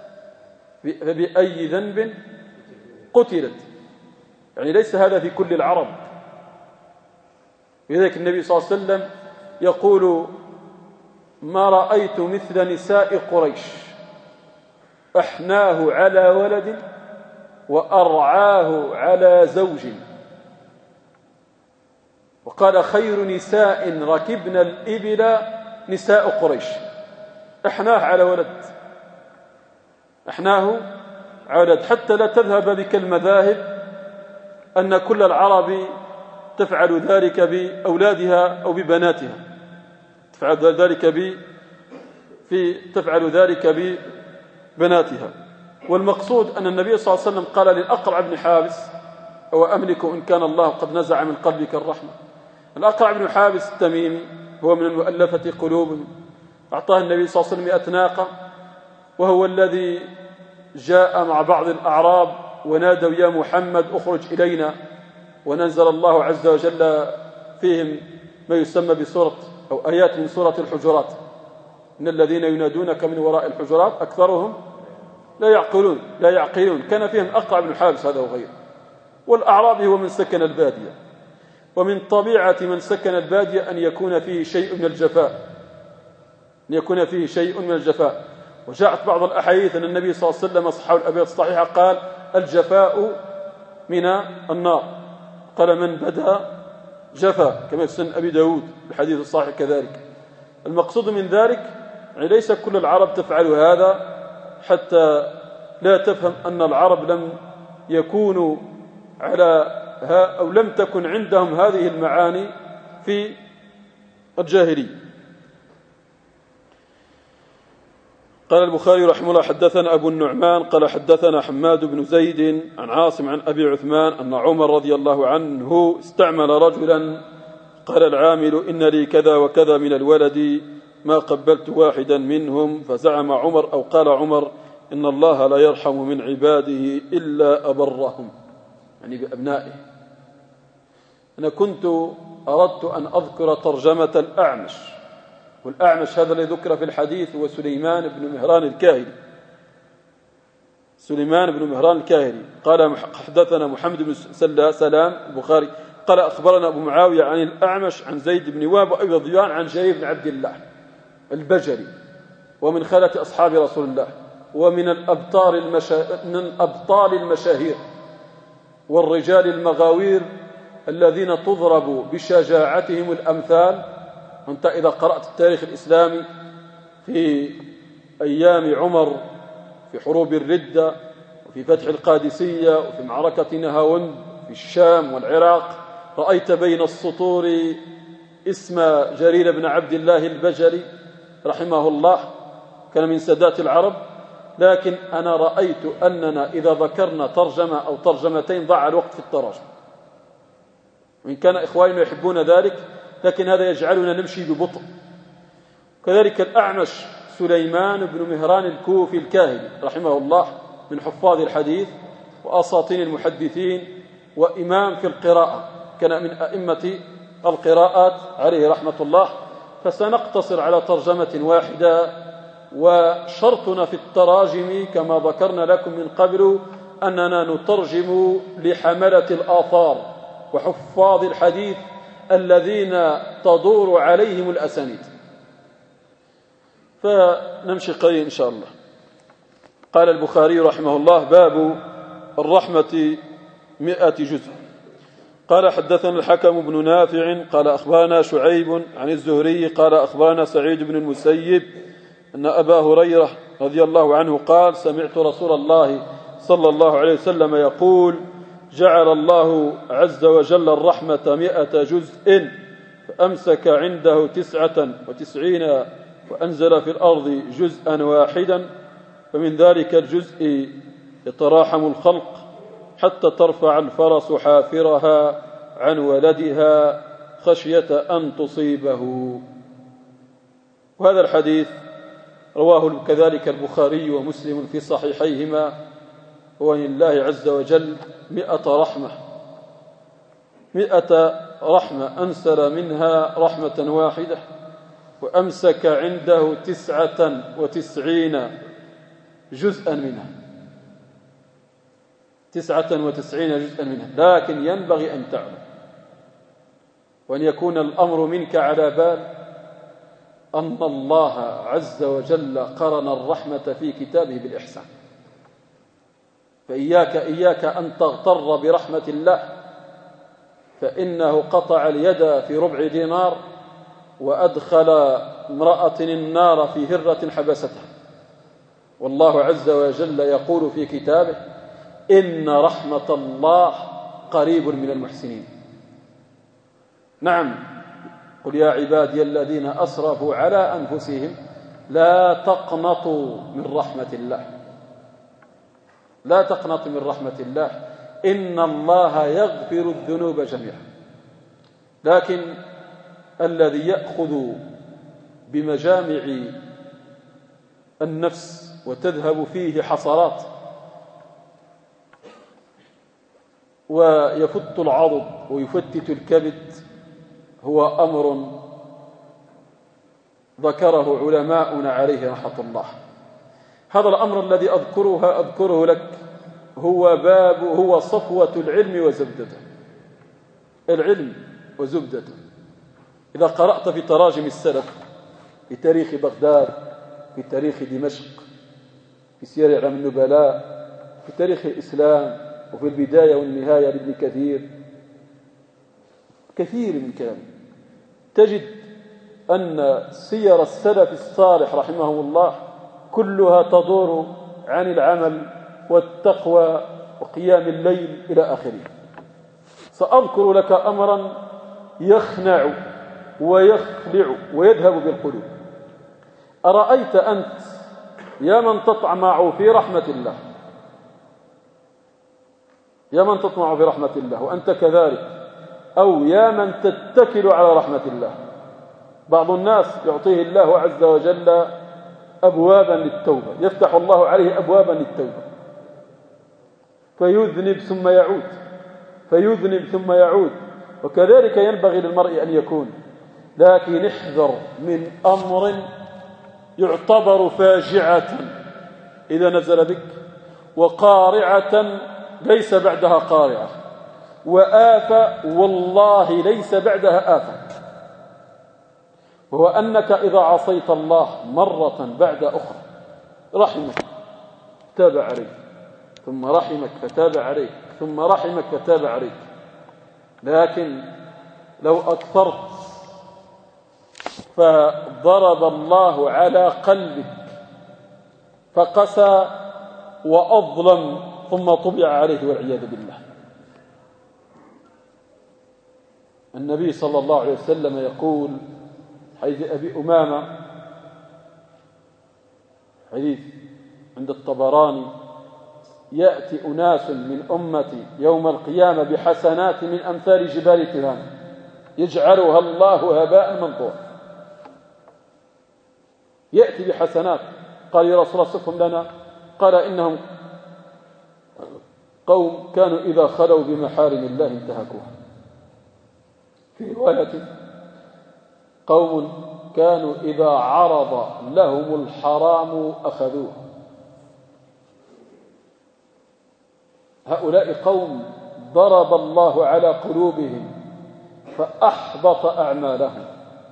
فبأي ذنب قتلت، يعني ليس هذا في كل العرب. لذلك النبي صلى الله عليه وسلم يقول ما رأيت مثل نساء قريش أحناه على ولد وأرعاه على زوج. وقال خير نساء ركبنا الإبل نساء قريش. أحناه على ولد، أحناه على ولد، حتى لا تذهب بك المذاهب أن كل العرب تفعل ذلك بأولادها أو ببناتها، تفعل ذلك ببناتها. والمقصود أن النبي صلى الله عليه وسلم قال للأقرع بن حابس: أو أملك إن كان الله قد نزع من قلبك الرحمة. الأقرع بن حابس التميمي هو من المؤلفة قلوبهم، أعطاه النبي صلى الله عليه وسلم 100 ناقة، وهو الذي جاء مع بعض الأعراب ونادوا: يا محمد اخرج إلينا. ونزل الله عز وجل فيهم ما يسمى بسورة أو آيات من سورة الحجرات: إن الذين ينادونك من وراء الحجرات أكثرهم لا يعقلون. كان فيهم أقرع بن حابس هذا وغيره. والأعرابي هو من سكن البادية، ومن طبيعة من سكن البادية أن يكون فيه شيء من الجفاء. وجاءت بعض الأحاديث أن النبي صلى الله عليه وسلم أصحاب الأبيات الصحيحة قال: الجفاء من النار، قال: من بدا جفا، كما في سنن أبي داود الحديث الصحيح كذلك. المقصود من ذلك ليس كل العرب تفعل هذا، حتى لا تفهم أن العرب لم يكونوا أو لم تكن عندهم هذه المعاني في الجاهلية. قال البخاري رحمه الله: حدثنا أبو النعمان قال حدثنا حماد بن زيد عن عاصم عن أبي عثمان أن عمر رضي الله عنه استعمل رجلا، قال العامل: إن لي كذا وكذا من الولد ما قبلت واحدا منهم. فزعم عمر أو قال عمر: إن الله لا يرحم من عباده إلا أبرهم، يعني بأبنائه. أنا كنت أردت أن أذكر ترجمة الأعمش، والأعمش هذا الذي ذكر في الحديث هو سليمان بن مهران الكاهلي. قال حدثنا محمد بن سلام البخاري قال أخبرنا أبو معاوية عن الأعمش عن زيد بن وهب وأبي ضيان عن جرير بن عبد الله البجلي، ومن خالة أصحاب رسول الله، ومن الأبطال المشاهير والرجال المغاوير الذين تضرب بشجاعتهم الأمثال. أنت إذا قرأت التاريخ الإسلامي في أيام عمر، في حروب الردة، وفي فتح القادسية، وفي معركة نهاوند في الشام والعراق، رأيت بين السطور اسم جرير بن عبد الله البجلي رحمه الله، كان من سادات العرب. لكن أنا رأيت أننا إذا ذكرنا ترجمة أو ترجمتين ضاع الوقت في التراجم، وإن كان إخواننا يحبون ذلك، لكن هذا يجعلنا نمشي ببطء. كذلك الأعمش سليمان بن مهران الكوفي الكاهلي رحمه الله، من حفاظ الحديث وأساطين المحدثين، وإمام في القراءة، كان من أئمة القراءات عليه رحمة الله. فسنقتصر على ترجمة واحدة. وشرطنا في التراجم كما ذكرنا لكم من قبل أننا نترجم لحملة الآثار وحفاظ الحديث الذين تدور عليهم الأسانيد. فنمشي قليلا إن شاء الله. قال البخاري رحمه الله: باب الرحمة 100 جزء. قال حدثنا الحكم بن نافع قال أخبرنا شعيب عن الزهري قال أخبرنا سعيد بن المسيب أن أبا هريرة رضي الله عنه قال: سمعت رسول الله صلى الله عليه وسلم يقول: جعل الله عز وجل الرحمة 100 جزء، فأمسك عنده 99 وأنزل في الأرض جزءا واحدا، فمن ذلك الجزء يتراحم الخلق حتى ترفع الفرس حافرها عن ولدها خشية أن تصيبه. وهذا الحديث رواه كذلك البخاري ومسلم في صحيحيهما. ولله عز وجل 100 رحمة أنزل منها رحمة واحدة، وأمسك عنده 99 جزءا منها، 99 جزءا منها. لكن ينبغي أن تعلم وأن يكون الأمر منك على بال أن الله عز وجل قرن الرحمة في كتابه بالإحسان. فإياك أن تغتر برحمة الله، فإنه قطع اليد في ربع دينار وأدخل امرأة النار في هرة حبستها. والله عز وجل يقول في كتابه: إن رحمة الله قريب من المحسنين. نعم، قل يا عبادي الذين أسرفوا على أنفسهم لا تقنطوا من رحمة الله، لا تقنطوا من رحمة الله، إن الله يغفر الذنوب جميعا. لكن الذي يأخذ بمجامع النفس وتذهب فيه حصرات ويفت العضد ويفتت الكبد هو أمر ذكره علماؤنا عليه رحمة الله. هذا الأمر الذي أذكره لك هو صفوة العلم وزبدته، العلم وزبدته. إذا قرأت في تراجم السلف في تاريخ بغداد، في تاريخ دمشق، في سير أعلام النبلاء، في تاريخ الإسلام، وفي البداية والنهاية لابن كثير من كلامه، تجد أن سير السلف الصالح رحمهم الله كلها تدور عن العمل والتقوى وقيام الليل إلى آخره. سأذكر لك أمرا يخنع ويخلع ويذهب بالقلوب. أرأيت أنت يا من تطمع في رحمة الله، يا من تطمع في رحمة الله وأنت كذلك، أو يا من تتكل على رحمة الله. بعض الناس يعطيه الله عز وجل أبوابا للتوبة، يفتح الله عليه أبوابا للتوبة، فيذنب ثم يعود، فيذنب ثم يعود، وكذلك ينبغي للمرء أن يكون. لكن احذر من أمر يعتبر فاجعة إذا نزل بك، وقارعة ليس بعدها قارعة، وآفة والله ليس بعدها آفة، وهو أنك إذا عصيت الله مرة بعد أخرى رحمك تاب عليك، ثم رحمك فتاب عليك، ثم رحمك فتاب عليك. لكن لو أكثرت فضرب الله على قلبك فقسى وأظلم ثم طبع عليه والعياذ بالله. النبي صلى الله عليه وسلم يقول حديث أبي أمامة، حديث عند الطبراني: يأتي أناس من أمتي يوم القيامة بحسنات من أمثال جبال تهامة يجعلها الله هباء منثورا. يأتي بحسنات. قال يا رسول الله صفهم لنا، قال إنهم قوم كانوا إذا خلوا بمحارم الله انتهكوها. في رواية: قوم كانوا إذا عرض لهم الحرام أخذوه. هؤلاء قوم ضرب الله على قلوبهم فأحبط أعمالهم،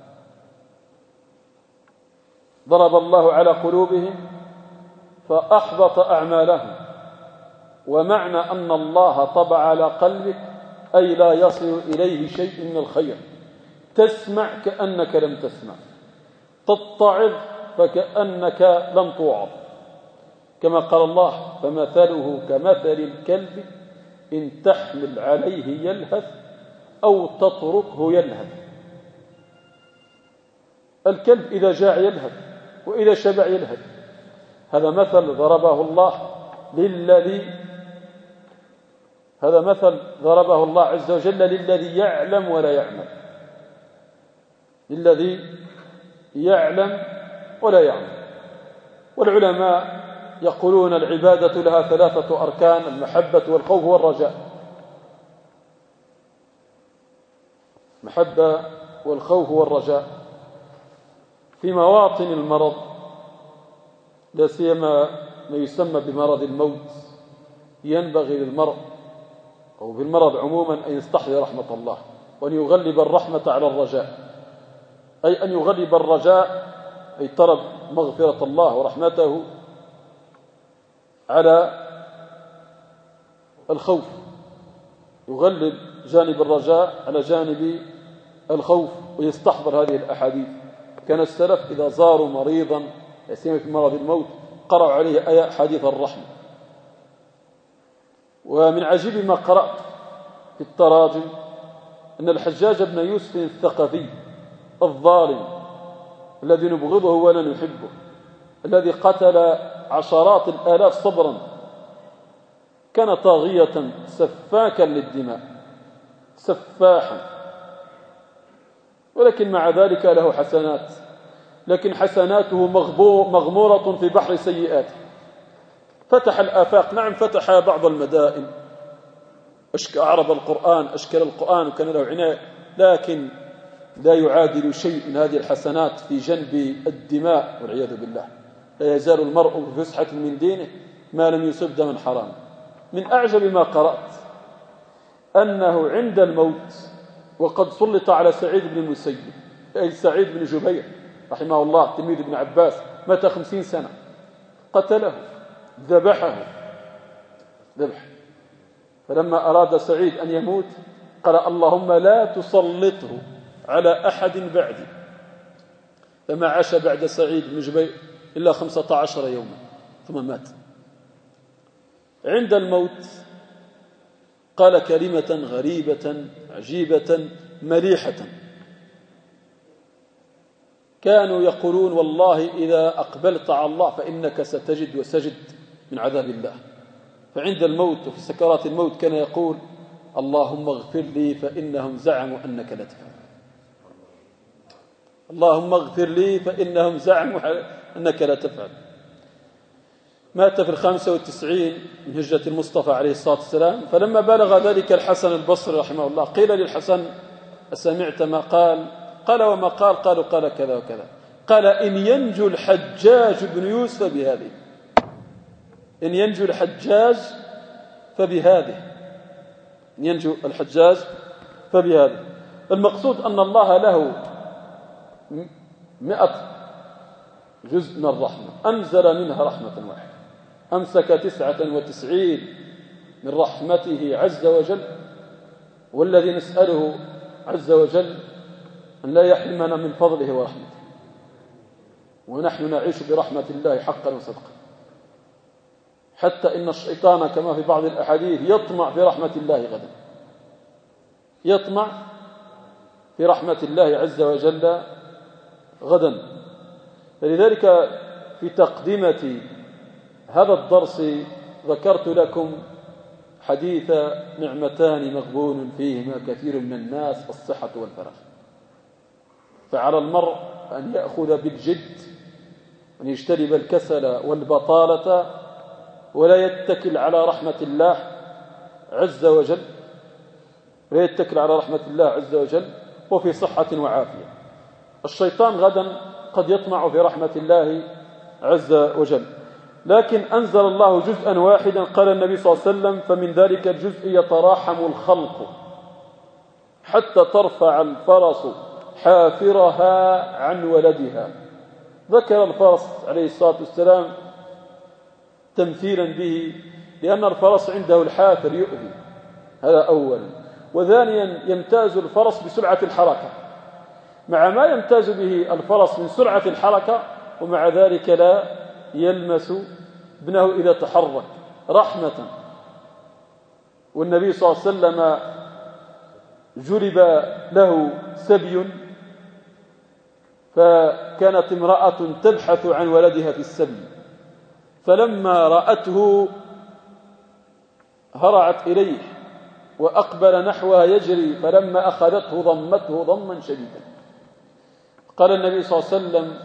ضرب الله على قلوبهم فأحبط أعمالهم. ومعنى أن الله طبع على قلبك أي لا يصل إليه شيء من الخير، تسمع كأنك لم تسمع، تتعظ فكأنك لم توعظ، كما قال الله: فمثله كمثل الكلب إن تحمل عليه يلهث أو تتركه يلهث. الكلب إذا جاع يلهث وإذا شبع يلهث. هذا مثل ضربه الله هذا مثل ضربه الله عز وجل للذي يعلم ولا يعمل، للذي يعلم ولا يعمل. والعلماء يقولون العبادة لها 3 أركان: المحبة والخوف والرجاء. المحبة والخوف والرجاء في مواطن المرض، لا سيما ما يسمى بمرض الموت، ينبغي للمرء أو بالمرض عموما أن يستحضر رحمة الله، وأن يغلب الرحمة على الرجاء، أي أن يغلب الرجاء، أي طلب مغفرة الله ورحمته، على الخوف، يغلب جانب الرجاء على جانب الخوف، ويستحضر هذه الأحاديث. كان السلف إذا زاروا مريضا يسمى في مرض الموت قرأوا عليه آية حديث الرحمة. ومن عجيب ما قرأت في التراجم أن الحجاج بن يوسف الثقفي الظالم الذي نبغضه ولا نحبه، الذي قتل عشرات الآلاف صبرا، كان طاغية سفاكا للدماء، سفاحا، ولكن مع ذلك له حسنات، لكن حسناته مغمورة في بحر سيئاته. فتح الآفاق، نعم فتح بعض المدائن، أعرب القرآن، أشكل القرآن وكان له عناية، لكن لا يعادل شيء من هذه الحسنات في جنب الدماء والعياذ بالله. لا يزال المرء بفسحة من دينه ما لم يصب دما حرام. من أعجب ما قرأت أنه عند الموت وقد سلط على سعيد بن المسيب، أي سعيد بن جبير رحمه الله تلميذ ابن عباس، مات 50 سنة، قتله ذبحه ذبح. فلما أراد سعيد أن يموت قال اللهم لا تسلطه على أحد بعدي، فما عاش بعد سعيد بن جبير إلا 15 يوما ثم مات. عند الموت قال كلمة غريبة عجيبة مليحة، كانوا يقولون والله إذا أقبلت على الله فإنك ستجد وسجد من عذاب الله. فعند الموت وفي سكرات الموت كان يقول اللهم اغفر لي فإنهم زعموا أنك لا تفعل، اللهم اغفر لي فإنهم زعموا أنك لا تفعل. مات في 95 من هجرة المصطفى عليه الصلاة والسلام. فلما بلغ ذلك الحسن البصري رحمه الله قيل للحسن أسمعت ما قال؟ قال وما قال؟ قالوا قال كذا وكذا. قال إن ينجو الحجاج بن يوسف بهذه، إن ينجو الحجاج فبهذه، إن ينجو الحجاج فبهذه. المقصود أن الله له 100 جزء من الرحمة، أنزل منها رحمة واحدة، أمسك 99 من رحمته عز وجل. والذي نسأله عز وجل أن لا يحرمنا من فضله ورحمته، ونحن نعيش برحمة الله حقا وصدقا، حتى إن الشيطان كما في بعض الأحاديث يطمع في رحمة الله غدا، يطمع في رحمة الله عز وجل غدا. فلذلك في تقدمة هذا الدرس ذكرت لكم حديث نعمتان مغبون فيهما كثير من الناس، الصحة والفراغ. فعلى المرء أن يأخذ بالجد، أن يجتنب الكسل والبطالة، ولا يتكل على رحمة الله عز وجل، ولا يتكل على رحمة الله عز وجل وفي صحة وعافية. الشيطان غدا قد يطمع في رحمة الله عز وجل، لكن أنزل الله جزءا واحدا. قال النبي صلى الله عليه وسلم فمن ذلك الجزء يتراحم الخلق حتى ترفع الفرس حافرها عن ولدها. ذكر الفرس عليه الصلاة والسلام تمثيلا به، لأن الفرس عنده الحافر يؤذي، هذا أولا. وثانيا يمتاز الفرس بسرعة الحركة، مع ما يمتاز به الفرس من سرعة الحركة، ومع ذلك لا يلمس ابنه إذا تحرك رحمة. والنبي صلى الله عليه وسلم جلب له سبي، فكانت امرأة تبحث عن ولدها في السبي، فلما رأته هرعت إليه وأقبل نحوها يجري، فلما أخذته ضمته ضما شديدا. قال النبي صلى الله عليه وسلم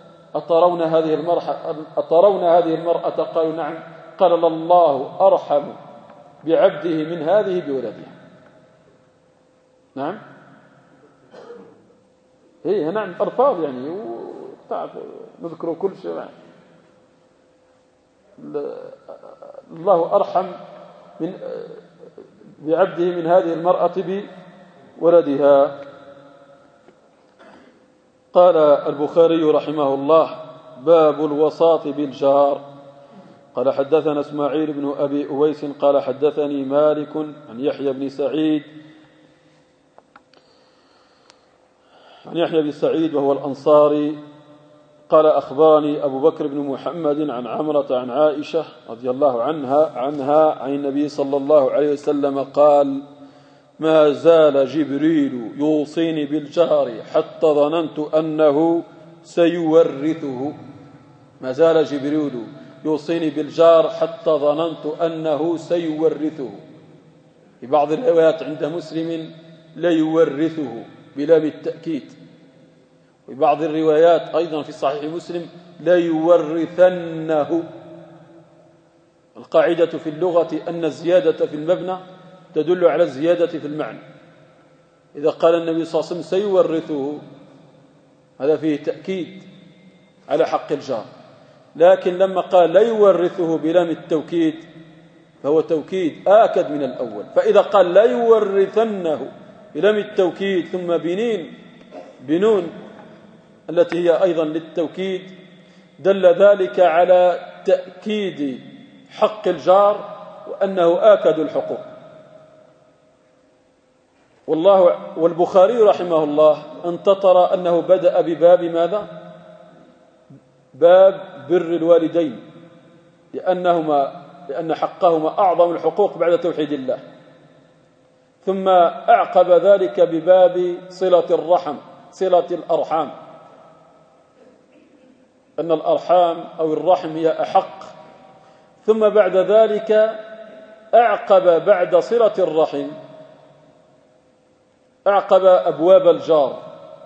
أترون هذه المرأة؟ قالوا نعم. قال الله أرحم بعبده من هذه بولدها. نعم، هي نعم ألفاظ يعني نذكر كل شيء. الله أرحم بعبده من هذه المرأة بولدها. قال البخاري رحمه الله باب الوساط بالجار. قال حدثنا اسماعيل بن أبي أويس قال حدثني مالك عن يحيى بن سعيد وهو الأنصاري قال أخبرني أبو بكر بن محمد عن عمرة عن عائشة رضي الله عنها عن النبي صلى الله عليه وسلم قال ما زال جبريل يوصيني بالجهر حتى ظننت أنه سيورثه. ما زال جبريل يوصيني بالجار حتى ظننت أنه سيورثه. في بعض الروايات عند مسلم لا يورثه بلام التأكيد، وفي بعض الروايات أيضا في صحيح مسلم لا يورثنه. القاعدة في اللغة أن الزيادة في المبنى تدل على الزيادة في المعنى. إذا قال النبي صلى الله عليه وسلم سيورثه هذا فيه تأكيد على حق الجار، لكن لما قال لا يورثه بلام التوكيد فهو توكيد آكد من الأول. فإذا قال لا يورثنه بلام التوكيد ثم بنون التي هي أيضا للتوكيد دل ذلك على تأكيد حق الجار وأنه آكد الحقوق. والبخاري رحمه الله انتطر أنه بدأ بباب ماذا؟ باب بر الوالدين، لأن حقهما أعظم الحقوق بعد توحيد الله، ثم أعقب ذلك بباب صلة الأرحام، أن الأرحام أو الرحم هي أحق، ثم بعد ذلك أعقب بعد صلة الرحم أعقب أبواب الجار.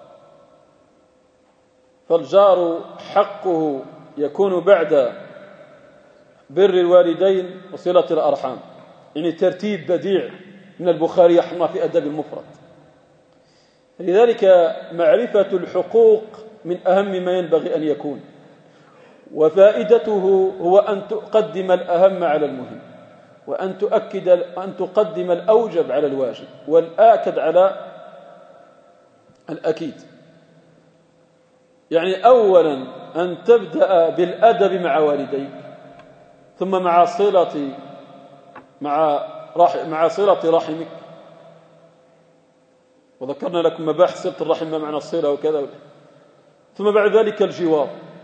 فالجار حقه يكون بعد بر الوالدين وصلة الأرحام، يعني ترتيب بديع من البخاري يحمى في أدب المفرد. لذلك معرفة الحقوق من أهم ما ينبغي أن يكون، وفائدته هو أن تقدم الأهم على المهم، وأن تقدم الأوجب على الواجب والآكد على الأكيد. يعني أولا أن تبدأ بالأدب مع والديك، ثم مع صلة رحمك، وذكرنا لكم مباحث صلة الرحم ما معنى الصلة وكذا، ثم بعد ذلك الجوار.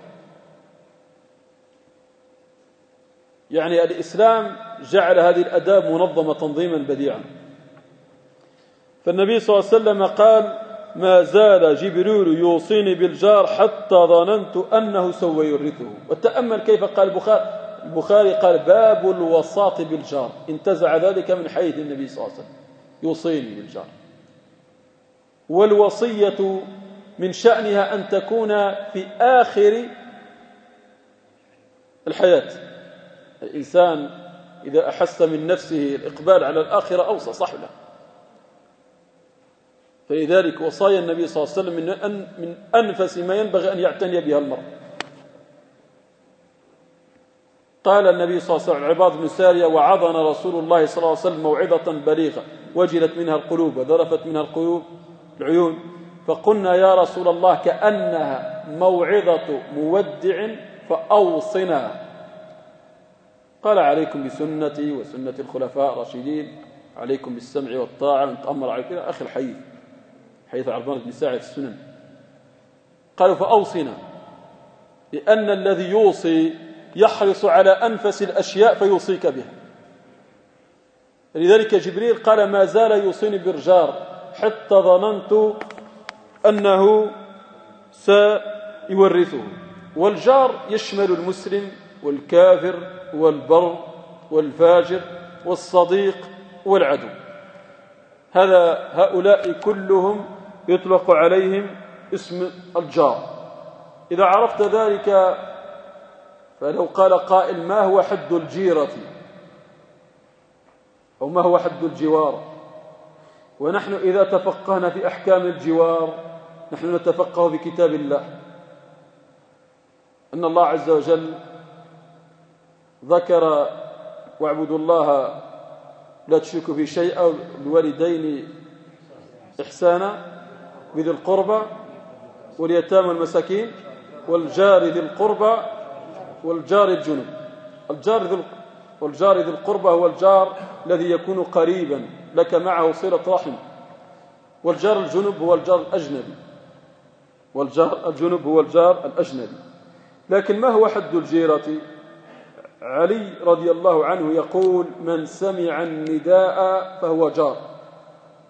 يعني الإسلام جعل هذه الآداب منظمة تنظيما بديعا. فالنبي صلى الله عليه وسلم قال ما زال جبريل يوصيني بالجار حتى ظننت أنه سوف يورثه. وتأمل كيف قال البخاري قال باب الوصاة بالجار، انتزع ذلك من حيث النبي صلى الله عليه وسلم يوصيني بالجار. والوصية من شأنها أن تكون في آخر الحياة. الإنسان إذا أحس من نفسه الإقبال على الآخرة أوصى صحبه. فلذلك وصايا النبي صلى الله عليه وسلم من أنفس ما ينبغي أن يعتني بها المرء. قال النبي صلى الله عليه وسلم عباد بن سارية وعظنا رسول الله صلى الله عليه وسلم موعظة بليغة وجلت منها القلوب وذرفت منها العيون، فقلنا يا رسول الله كأنها موعظة مودع فأوصنا. قال عليكم بسنتي وسنة الخلفاء الراشدين، عليكم بالسمع والطاعة من تأمر عليك إلى آخر حديث عربان بن ساعد السنن. قالوا فأوصنا، لأن الذي يوصي يحرص على أنفس الأشياء فيوصيك بها. لذلك جبريل قال ما زال يوصيني بالجار حتى ظننت أنه سيورثه. والجار يشمل المسلم والكافر والبر والفاجر والصديق والعدو. هؤلاء كلهم يطلق عليهم اسم الجار. إذا عرفت ذلك فلو قال قائل ما هو حد الجيرة أو ما هو حد الجوار، ونحن إذا تفقهنا في أحكام الجوار نحن نتفقه في كتاب الله، أن الله عز وجل ذكر واعبدوا الله لا تشركوا في شيء، الوالدين إحسانا بذي القربى واليتامى والمساكين والجار ذي القربى والجار الجنب. والجار ذي القربى هو الجار الذي يكون قريبا لك معه صلة رحم، والجار الجنب هو الجار الأجنبي. لكن ما هو حد الجيرة؟ علي رضي الله عنه يقول من سمع النداء فهو جار،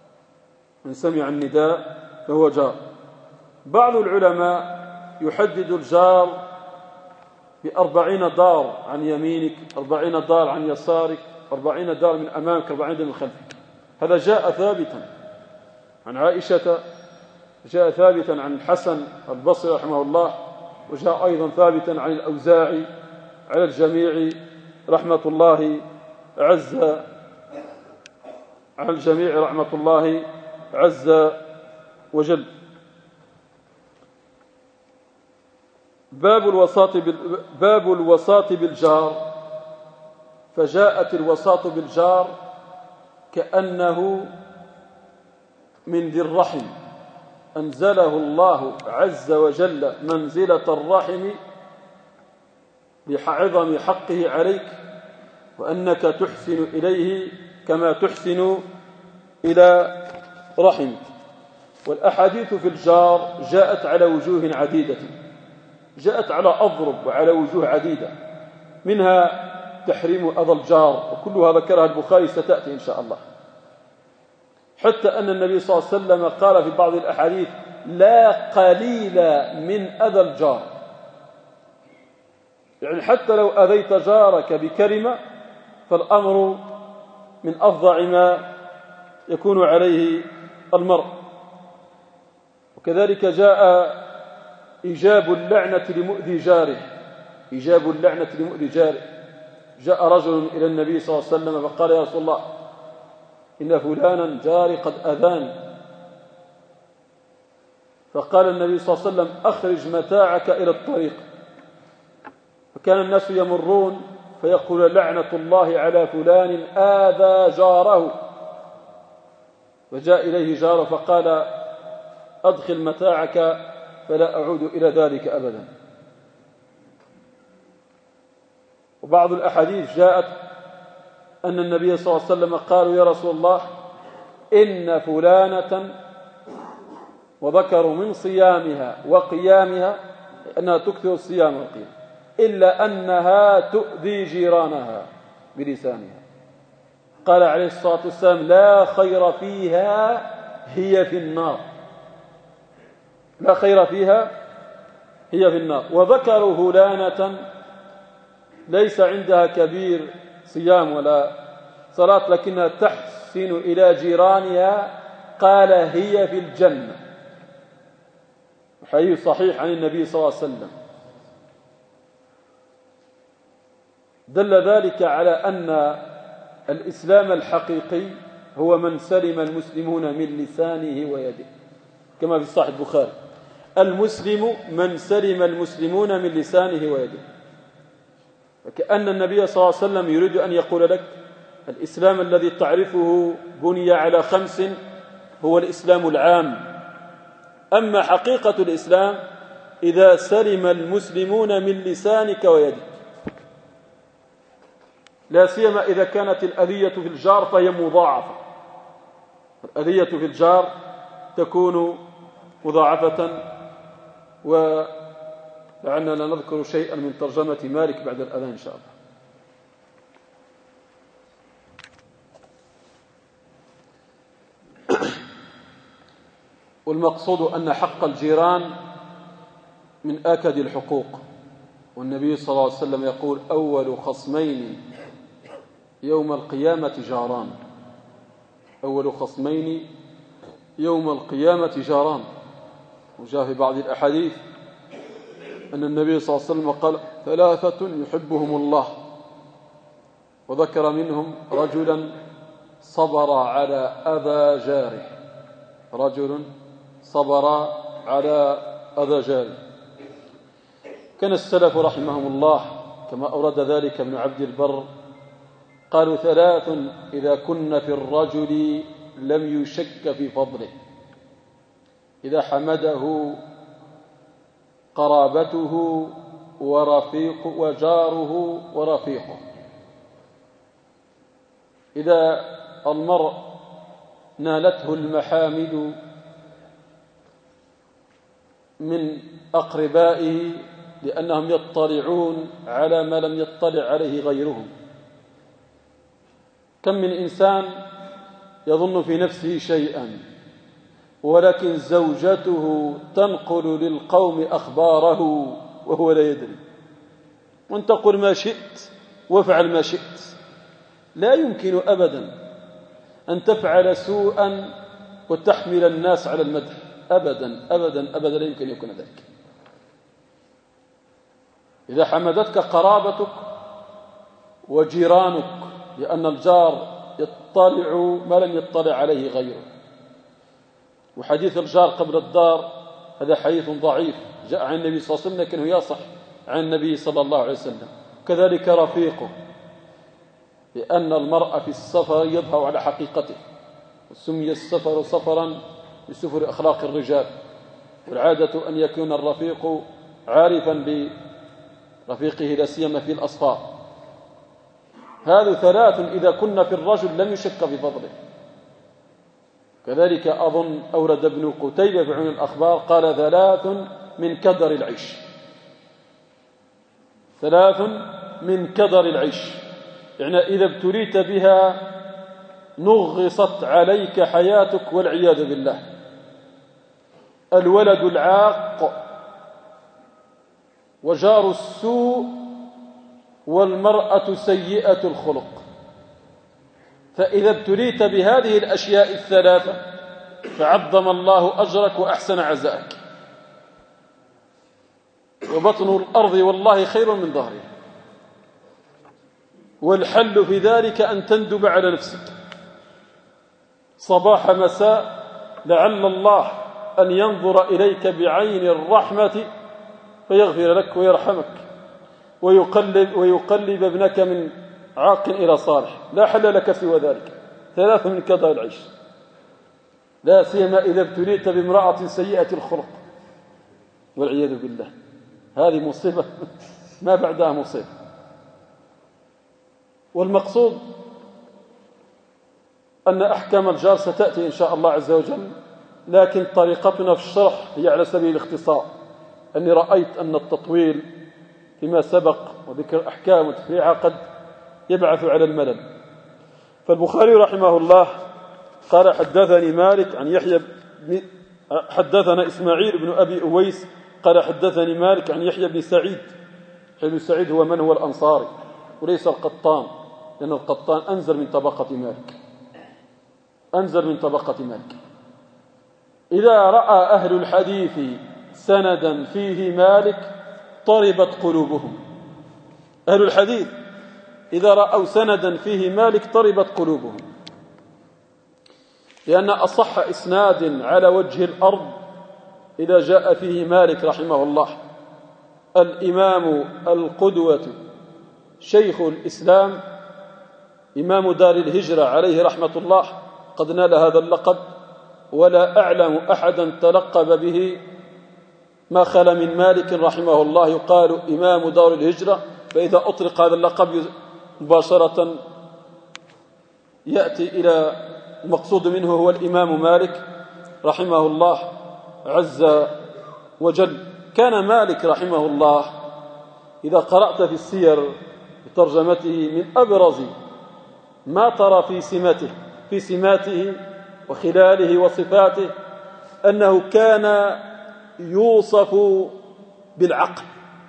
من سمع النداء فهو جار. بعض العلماء يحدد الجار ب40 دار عن يمينك، 40 دار عن يسارك، 40 دار من أمامك، 40 دار من خلفك. هذا جاء ثابتا عن عائشة، جاء ثابتا عن الحسن البصري رحمه الله، وجاء أيضا ثابتا عن الأوزاعي، على الجميع رحمة الله عز وجل. باب الوساط بالجار. فجاءت الوساط بالجار كأنه من ذي الرحم، أنزله الله عز وجل منزلة الرحم لعظم حقه عليك، وأنك تحسن إليه كما تحسن إلى رحمك. والأحاديث في الجار جاءت على وجوه عديدة، جاءت على أضرب وعلى وجوه عديدة، منها تحريم أذى الجار، وكلها ذكرها البخاري ستأتي إن شاء الله. حتى أن النبي صلى الله عليه وسلم قال في بعض الأحاديث: لا قليل من أذى الجار. يعني حتى لو أذيت جارك بكلمة فالأمر من أفظع ما يكون عليه المرء. وكذلك جاء إيجاب اللعنة لمؤذي جاره، إيجاب اللعنة لمؤذي جاره. جاء رجل إلى النبي صلى الله عليه وسلم فقال: يا رسول الله، إن فلانا جاري قد أذاني. فقال النبي صلى الله عليه وسلم: أخرج متاعك إلى الطريق. فكان الناس يمرون فيقول: لعنة الله على فلان آذى جاره. وجاء إليه جاره فقال: أدخل متاعك فلا أعود إلى ذلك أبدا. وبعض الأحاديث جاءت أن النبي صلى الله عليه وسلم قالوا: يا رسول الله، إن فلانة، وذكروا من صيامها وقيامها أنها تكثر الصيام والقيام، إلا أنها تؤذي جيرانها بلسانها. قال عليه الصلاة والسلام: لا خير فيها، هي في النار. لا خير فيها، هي في النار. وذكروا فلانة ليس عندها كبير صيام ولا صلاة لكنها تحسن إلى جيرانها، قال: هي في الجنة. حديث صحيح عن النبي صلى الله عليه وسلم. دل ذلك على أن الإسلام الحقيقي هو من سلم المسلمون من لسانه ويده، كما في صحيح البخاري: المسلم من سلم المسلمون من لسانه ويده. وكأن النبي صلى الله عليه وسلم يريد أن يقول لك: الإسلام الذي تعرفه بني على 5 هو الإسلام العام. أما حقيقة الإسلام إذا سلم المسلمون من لسانك ويدك، لا سيما إذا كانت الأذية في الجار فهي مضاعفة. الأذية في الجار تكون مضاعفة. ولعلنا نذكر شيئا من ترجمة مالك بعد الأذان إن شاء الله. والمقصود أن حق الجيران من آكد الحقوق. والنبي صلى الله عليه وسلم يقول: أول خصمين يوم القيامة جاران. أول خصمين يوم القيامة جاران. وجاء في بعض الأحاديث أن النبي صلى الله عليه وسلم قال: 3 يحبهم الله، وذكر منهم رجلا صبر على أذى جاره. رجل صبر على أذى جاره. كان السلف رحمهم الله كما أورد ذلك ابن عبد البر قالوا: 3 إذا كن في الرجل لم يشك في فضله: إذا حمده قرابته وجاره ورفيقه. إذا المرء نالته المحامد من أقربائه لأنهم يطلعون على ما لم يطلع عليه غيرهم. كم من إنسان يظن في نفسه شيئا ولكن زوجته تنقل للقوم أخباره وهو لا يدري، وأن تقول ما شئت وافعل ما شئت. لا يمكن أبدا أن تفعل سوءا وتحمل الناس على المدح، أبدا أبدا أبدا، لا يمكن يكون ذلك. إذا حمدتك قرابتك وجيرانك، لأن الجار يطلع ما لم يطلع عليه غيره، وحديث الجار قبل الدار هذا حديث ضعيف جاء عن النبي صلى الله عليه وسلم لكنه يصح عن النبي صلى الله عليه وسلم. كذلك رفيقه، لأن المرء في السفر يظهر على حقيقته، وسمي السفر سفرا بسفر أخلاق الرجال، والعادة أن يكون الرفيق عارفا برفيقه لا سيما في الأسفار. هذه ثلاث إذا كنا في الرجل لم يشك في فضله. كذلك أظن أورد ابن قتيبة في عيون الأخبار قال ثلاث من كدر العيش، ثلاث من كدر العيش، يعني إذا ابتليت بها نغصت عليك حياتك والعياذ بالله. الولد العاق، وجار السوء، والمرأة سيئة الخلق. فإذا ابتليت بهذه الأشياء الثلاثة فعظم الله أجرك وأحسن عزاءك. وبطن الأرض والله خير من ظهرها، والحل في ذلك أن تندب على نفسك صباح مساء، لعل الله أن ينظر إليك بعين الرحمة فيغفر لك ويرحمك، ويقلب ابنك من عاق إلى صالح. لا حل لك سوى ذلك. ثلاث من كدر العيش، لا سيما إذا ابتليت بامرأة سيئة الخلق والعياذ بالله. هذه مصيبة ما بعدها مصيبة. والمقصود أن أحكام الجار ستأتي إن شاء الله عز وجل، لكن طريقتنا في الشرح هي على سبيل الاختصار، أني رأيت أن التطويل فيما سبق وذكر أحكام وتفريعها قد يبعث على الملل. فالبخاري رحمه الله قال حدثني مالك عن يحيى حدثنا إسماعيل بن أبي أويس قال حدثني مالك عن يحيى بن سعيد. يحيى بن سعيد هو من هو الأنصاري وليس القطان، لأن القطان أنزل من طبقة مالك، أنزل من طبقة مالك. إذا رأى أهل الحديث سندا فيه مالك طربت قلوبهم. أهل الحديث إذا رأوا سندا فيه مالك طربت قلوبهم، لأن أصح إسناد على وجه الأرض إذا جاء فيه مالك رحمه الله، الإمام القدوة شيخ الإسلام إمام دار الهجرة عليه رحمة الله، قد نال هذا اللقب، ولا أعلم أحدا تلقب به ما خلا من مالك رحمه الله. يقال إمام دار الهجرة، فإذا أطلق هذا اللقب مباشرة يأتي إلى المقصود منه هو الإمام مالك رحمه الله عز وجل. كان مالك رحمه الله إذا قرأت في السير بترجمته من أبرز ما ترى في سماته وخلاله وصفاته أنه كان يوصف بالعقل.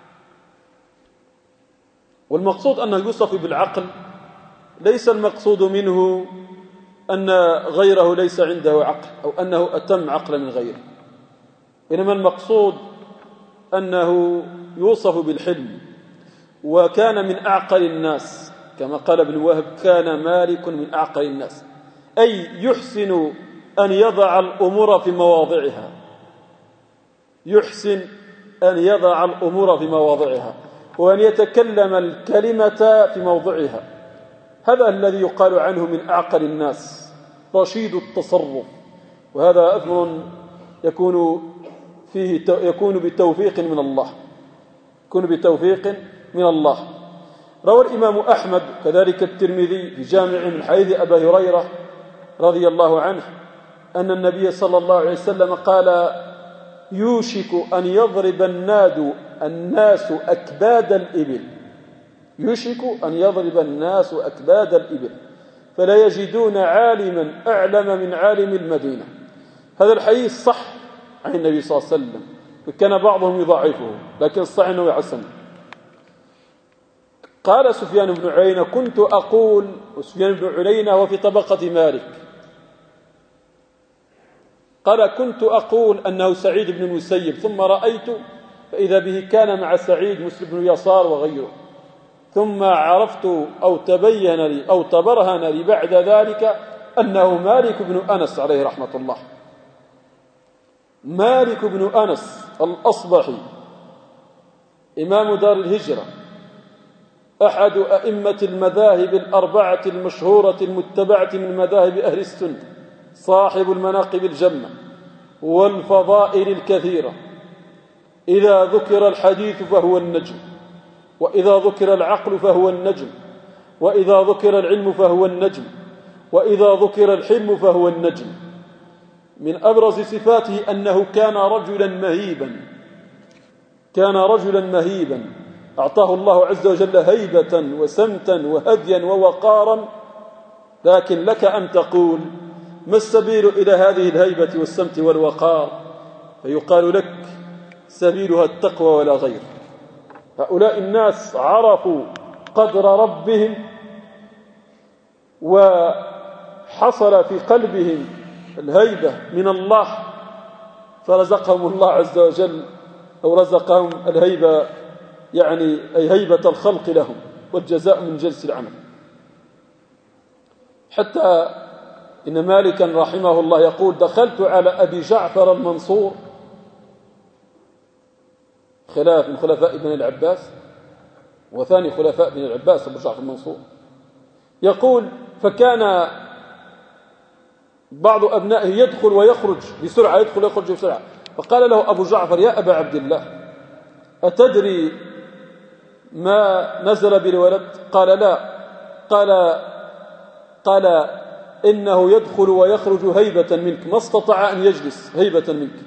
والمقصود أنه يوصف بالعقل ليس المقصود منه أن غيره ليس عنده عقل أو أنه أتم عقلا من غيره، إنما المقصود أنه يوصف بالحلم. وكان من أعقل الناس كما قال ابن وهب، كان مالك من أعقل الناس، أي يحسن أن يضع الأمور في مواضعها، يحسن أن يضع الأمور في مواضعها، وأن يتكلم الكلمة في موضعها. هذا الذي يقال عنه من أعقل الناس، رشيد التصرف. وهذا أمر يكون بتوفيق من الله، يكون بتوفيق من الله. روى الإمام أحمد كذلك الترمذي في جامع من حديث أبا هريرة رضي الله عنه أن النبي صلى الله عليه وسلم قال: يوشك أن يضرب الناس أكباد الإبل، يوشك أن يضرب الناس أكباد الإبل، فلا يجدون عالما أعلم من عالم المدينة، هذا الحديث صح عن النبي صلى الله عليه وسلم، وكان بعضهم يضعفه، لكن الصحيح أنه حسن. قال سفيان بن عيينة كنت أقول، وسفيان بن عيينة هو في طبقة مالك، قال كنت أقول أنه سعيد بن المسيب، ثم رأيت فإذا به كان مع سعيد مسلم بن يسار وغيره، ثم عرفت أو تبين لي أو تبرهن لي بعد ذلك أنه مالك بن أنس عليه رحمة الله. مالك بن أنس الأصبحي إمام دار الهجرة، أحد أئمة المذاهب الأربعة المشهورة المتبعة من مذاهب أهل السنة، صاحب المناقب الجمة والفضائل الكثيرة. إذا ذكر الحديث فهو النجم، وإذا ذكر العقل فهو النجم، وإذا ذكر العلم فهو النجم، وإذا ذكر الحلم فهو النجم. من أبرز صفاته أنه كان رجلا مهيبا، كان رجلا مهيبا، أعطاه الله عز وجل هيبة وسمتا وهديا ووقارا. لكن لك أن تقول ما السبيل إلى هذه الهيبة والسمت والوقار؟ فيقال لك سبيلها التقوى ولا غير. هؤلاء الناس عرفوا قدر ربهم، وحصل في قلبهم الهيبة من الله، فرزقهم الله عز وجل، أو رزقهم الهيبة، يعني أي هيبة الخلق لهم، والجزاء من جنس العمل. حتى إن مالكا رحمه الله يقول دخلت على أبي جعفر المنصور، خلاف من خلفاء بن العباس، وثاني خلفاء بن العباس أبو جعفر المنصور، يقول فكان بعض أبنائه يدخل ويخرج بسرعة، يدخل ويخرج بسرعة، فقال له أبو جعفر يا أبا عبد الله أتدري ما نزل بالولد؟ قال لا. قال إنه يدخل ويخرج هيبة منك، ما استطاع أن يجلس هيبة منك،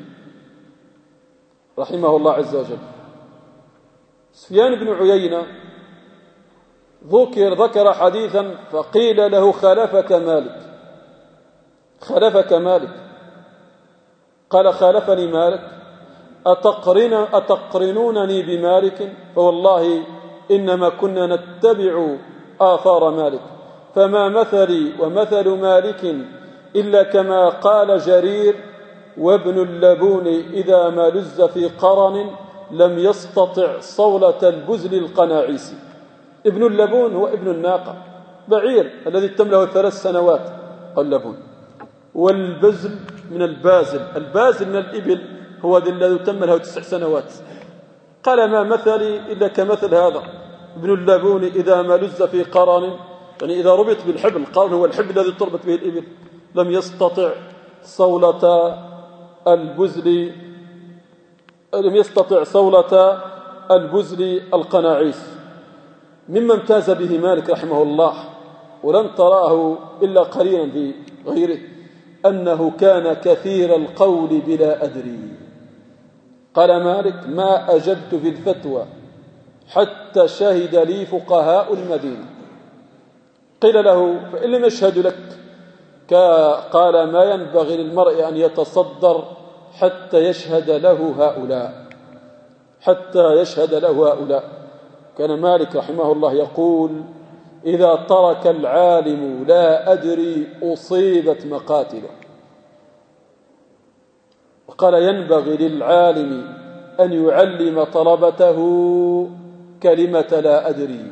رحمه الله عز وجل. سفيان بن عيينة ذكر حديثا فقيل له خالفك مالك، خالفك مالك. قال خالفني مالك؟ أتقرنونني بمالك؟ فوالله إنما كنا نتبع آثار مالك، فما مثلي ومثل مالك إلا كما قال جرير وابن اللبون إذا ما لز في قرن لم يستطع صولة البزل القناعيس. ابن اللبون هو ابن الناقة، بعير الذي تم له 3 سنوات اللبون، والبزل من البازل، البازل من الإبل هو الذي تم له 9 سنوات. قال ما مثلي إلا كمثل هذا ابن اللبون إذا ما لز في قرن، يعني إذا ربط بالحبل، القرن هو الحبل الذي تربط به الإبل، لم يستطع صولة البزل، لم يستطع صولة البزل القناعيس. مما امتاز به مالك رحمه الله، ولن تراه إلا قليلا في غيره، أنه كان كثير القول بلا أدري. قال مالك ما أجبت في الفتوى حتى شهد لي فقهاء المدينة. قيل له فإن لم يشهدوا لك؟ قال ما ينبغي للمرء أن يتصدر حتى يشهد له هؤلاء، حتى يشهد له هؤلاء. كان مالك رحمه الله يقول إذا ترك العالم لا أدري أصيبت مقاتله. وقال ينبغي للعالم أن يعلم طلبته كلمة لا أدري.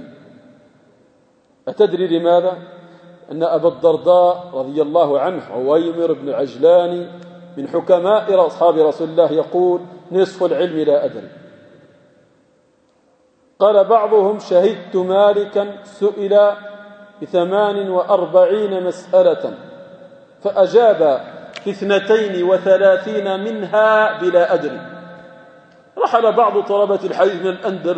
أتدري لماذا؟ أن أبا الدرداء رضي الله عنه عويمر بن عجلان من حكماء أصحاب رسول الله يقول نصف العلم لا أدري. قال بعضهم شهدت مالكا سئل ب48 مسألة فأجاب في 32 منها بلا أدري. رحل بعض طلبة الحديث من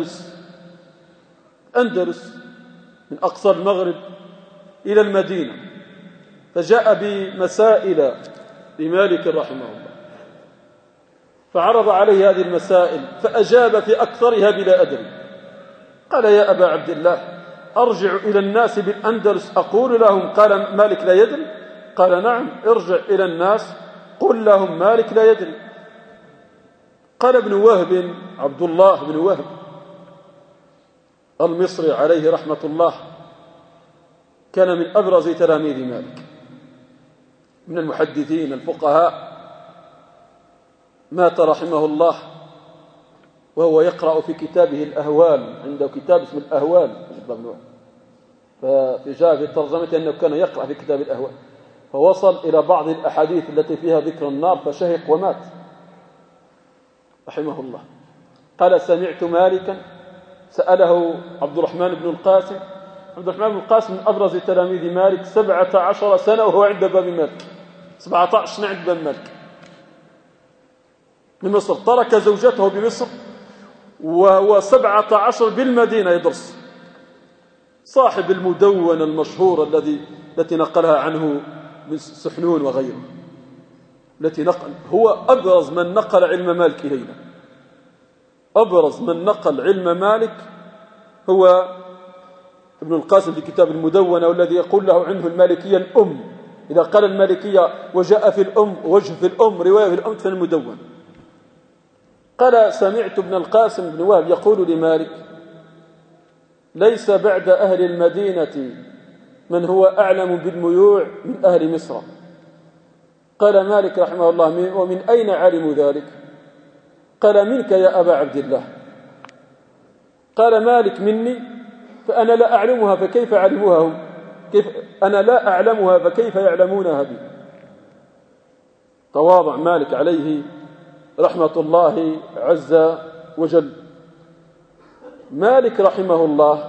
الأندلس من أقصى المغرب إلى المدينة، فجاء بمسائل لمالك رحمه الله، فعرض عليه هذه المسائل فأجاب في أكثرها بلا أدري. قال يا أبا عبد الله أرجع إلى الناس بالأندلس أقول لهم قال مالك لا يدري؟ قال نعم، ارجع إلى الناس قل لهم مالك لا يدري. قال ابن وهب عبد الله بن وهب المصري عليه رحمة الله كان من أبرز تلاميذ مالك من المحدثين الفقهاء، مات رحمه الله وهو يقرأ في كتابه الأهوال، عنده كتاب اسمه الأهوال، فجاء في ترجمته أنه كان يقرأ في كتاب الأهوال، فوصل إلى بعض الأحاديث التي فيها ذكر النار فشهق ومات رحمه الله. قال سمعت مالكا سأله عبد الرحمن بن القاسم. عبد الرحمن بن القاسم من أبرز تلاميذ مالك، 17 سنة وهو عند باب مالك، 17 سنة عند باب مالك من مصر. ترك زوجته بمصر وهو 17 بالمدينة يدرس. صاحب المدونة المشهورة التي نقلها عنه من سحنون وغيره، التي نقل هو أبرز من نقل علم مالك إلينا. أبرز من نقل علم مالك هو ابن القاسم في كتاب المدونة، والذي يقول له عنه المالكية الأم. إذا قال المالكية وجاء في الأم وجه في الأم رواية في الأم فالمدون. قال سمعت ابن القاسم بن وهب يقول لمالك ليس بعد أهل المدينة من هو أعلم بالميوع من أهل مصر. قال مالك رحمه الله ومن أين علموا ذلك؟ قال منك يا أبا عبد الله. قال مالك مني فأنا لا أعلمها فكيف علموها هم؟ أنا لا أعلمها فكيف يعلمونها بي؟ تواضع مالك عليه رحمة الله عز وجل. مالك رحمه الله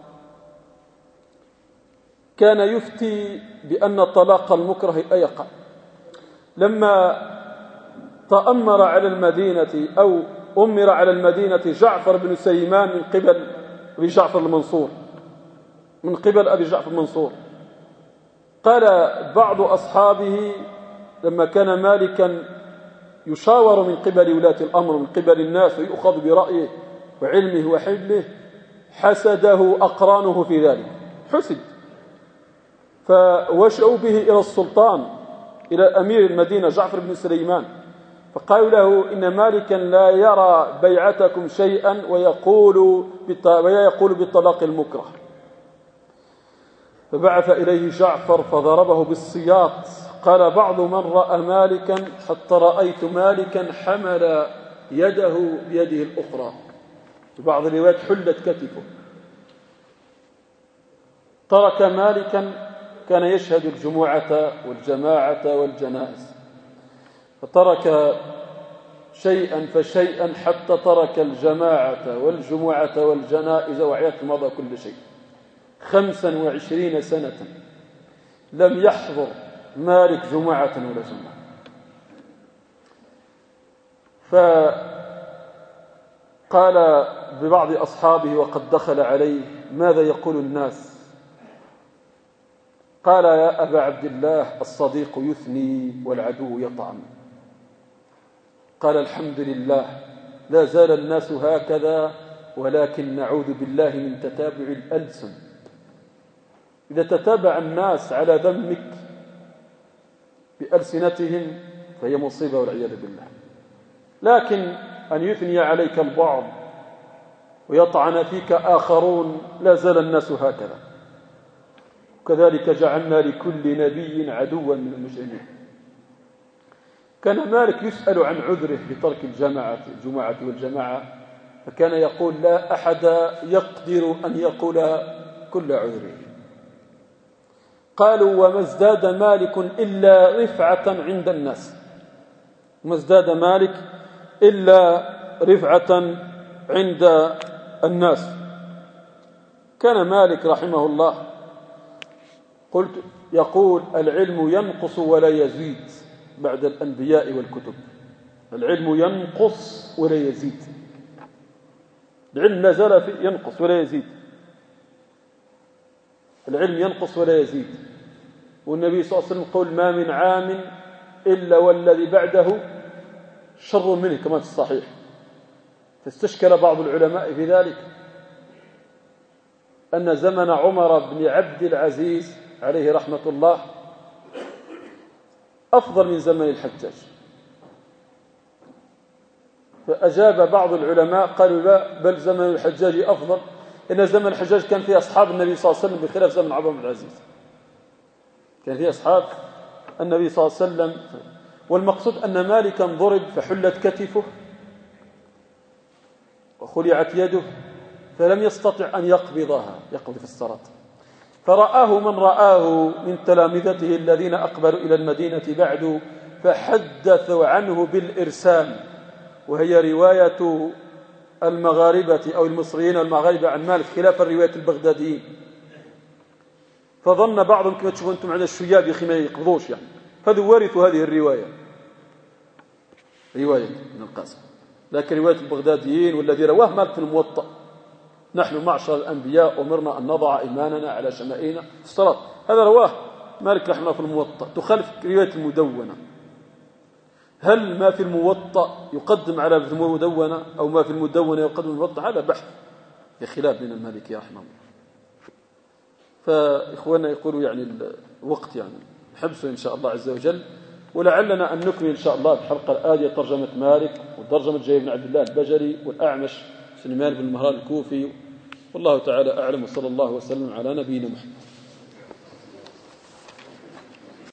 كان يفتي بأن طلاق المكره لا يقع. لما تأمر على المدينة أو أمر على المدينة جعفر بن سليمان من قبل أبي جعفر المنصور، من قبل أبي جعفر المنصور، قال بعض أصحابه لما كان مالكا يشاور من قبل ولاة الأمر ومن قبل الناس ويؤخذ برأيه وعلمه وحبله، حسده أقرانه في ذلك، حسد، فوشوا به إلى السلطان، إلى أمير المدينة جعفر بن سليمان، فقالوا له إن مالكا لا يرى بيعتكم شيئا ويقول بالطلاق المكره. فبعث إليه جعفر فضربه بالسياط. قال بعض من رأى مالكا حتى رأيت مالكا حمل يده بيده الأخرى، في بعض الروايات حلت كتفه. ترك مالكا كان يشهد الجمعة والجماعة والجنائز، فترك شيئا فشيئا حتى ترك الجماعة والجمعة والجنائز وعيات مضى كل شيء. 25 سنة لم يحضر مالك جمعة ولا جمعة. فقال ببعض أصحابه وقد دخل عليه ماذا يقول الناس؟ قال يا أبا عبد الله الصديق يثني والعدو يطعن. قال الحمد لله لا زال الناس هكذا، ولكن نعوذ بالله من تتابع الألسن. إذا تتابع الناس على ذمك بألسنتهم فهي مصيبة والعياذ بالله. لكن أن يثني عليك البعض ويطعن فيك آخرون لا زال الناس هكذا. وكذلك جعلنا لكل نبي عدوا من المجرمين. كان مالك يسأل عن عذره بترك الجمعة والجماعة، فكان يقول لا أحد يقدر أن يقول كل عذره. قالوا وما ازداد مالك إلا رفعة عند الناس، وما ازداد مالك إلا رفعة عند الناس. كان مالك رحمه الله يقول العلم ينقص ولا يزيد بعد الأنبياء والكتب. العلم ينقص ولا يزيد، العلم لا زال ينقص ولا يزيد، العلم ينقص ولا يزيد. والنبي صلى الله عليه وسلم قال ما من عام إلا والذي بعده شر منه كما في الصحيح. فاستشكل بعض العلماء في ذلك أن زمن عمر بن عبد العزيز عليه رحمة الله أفضل من زمن الحجاج. فأجاب بعض العلماء قالوا لا، بل زمن الحجاج أفضل، إن زمن الحجاج كان فيه أصحاب النبي صلى الله عليه وسلم بخلاف زمن عمر بن العزيز، كان فيه أصحاب النبي صلى الله عليه وسلم. والمقصود أن مالكا ضرب فحلت كتفه وخلعت يده فلم يستطع أن يقبض السرط، فرآه من رآه من تلامذته الذين أقبلوا إلى المدينة بعد، فحدثوا عنه بالإرسال، وهي رواية المغاربة أو المصريين والمغاربة عن مالك خلاف الرواية البغداديين. فظن بعضهم كما تشوفون أنتم على الشياب يخي ما يقبضوش، يعني فذو ورثوا هذه الرواية، رواية ابن القاسم، لكن رواية البغداديين والذي رواه مالك في الموطأ: نحن معشر الأنبياء أمرنا أن نضع إيماننا على شمائلنا في الصلاة، هذا رواه مالك رحمه الله في الموطأ، تخالف رواية المدونة. هل ما في الموطأ يقدم على المدونة أو ما في المدونة يقدم الموطأ؟ هذا بحث في خلاف بين المالكي رحمه الله. فإخواننا يقولوا يعني الوقت يعني نحبسه إن شاء الله عز وجل، ولعلنا أن نكمل إن شاء الله الحلقة الآتية ترجمة مالك وترجمة جرير بن عبد الله البجلي والأعمش سليمان بن مهران الكوفي. والله تعالى أعلم، وصلى الله وسلم على نبينا محمد.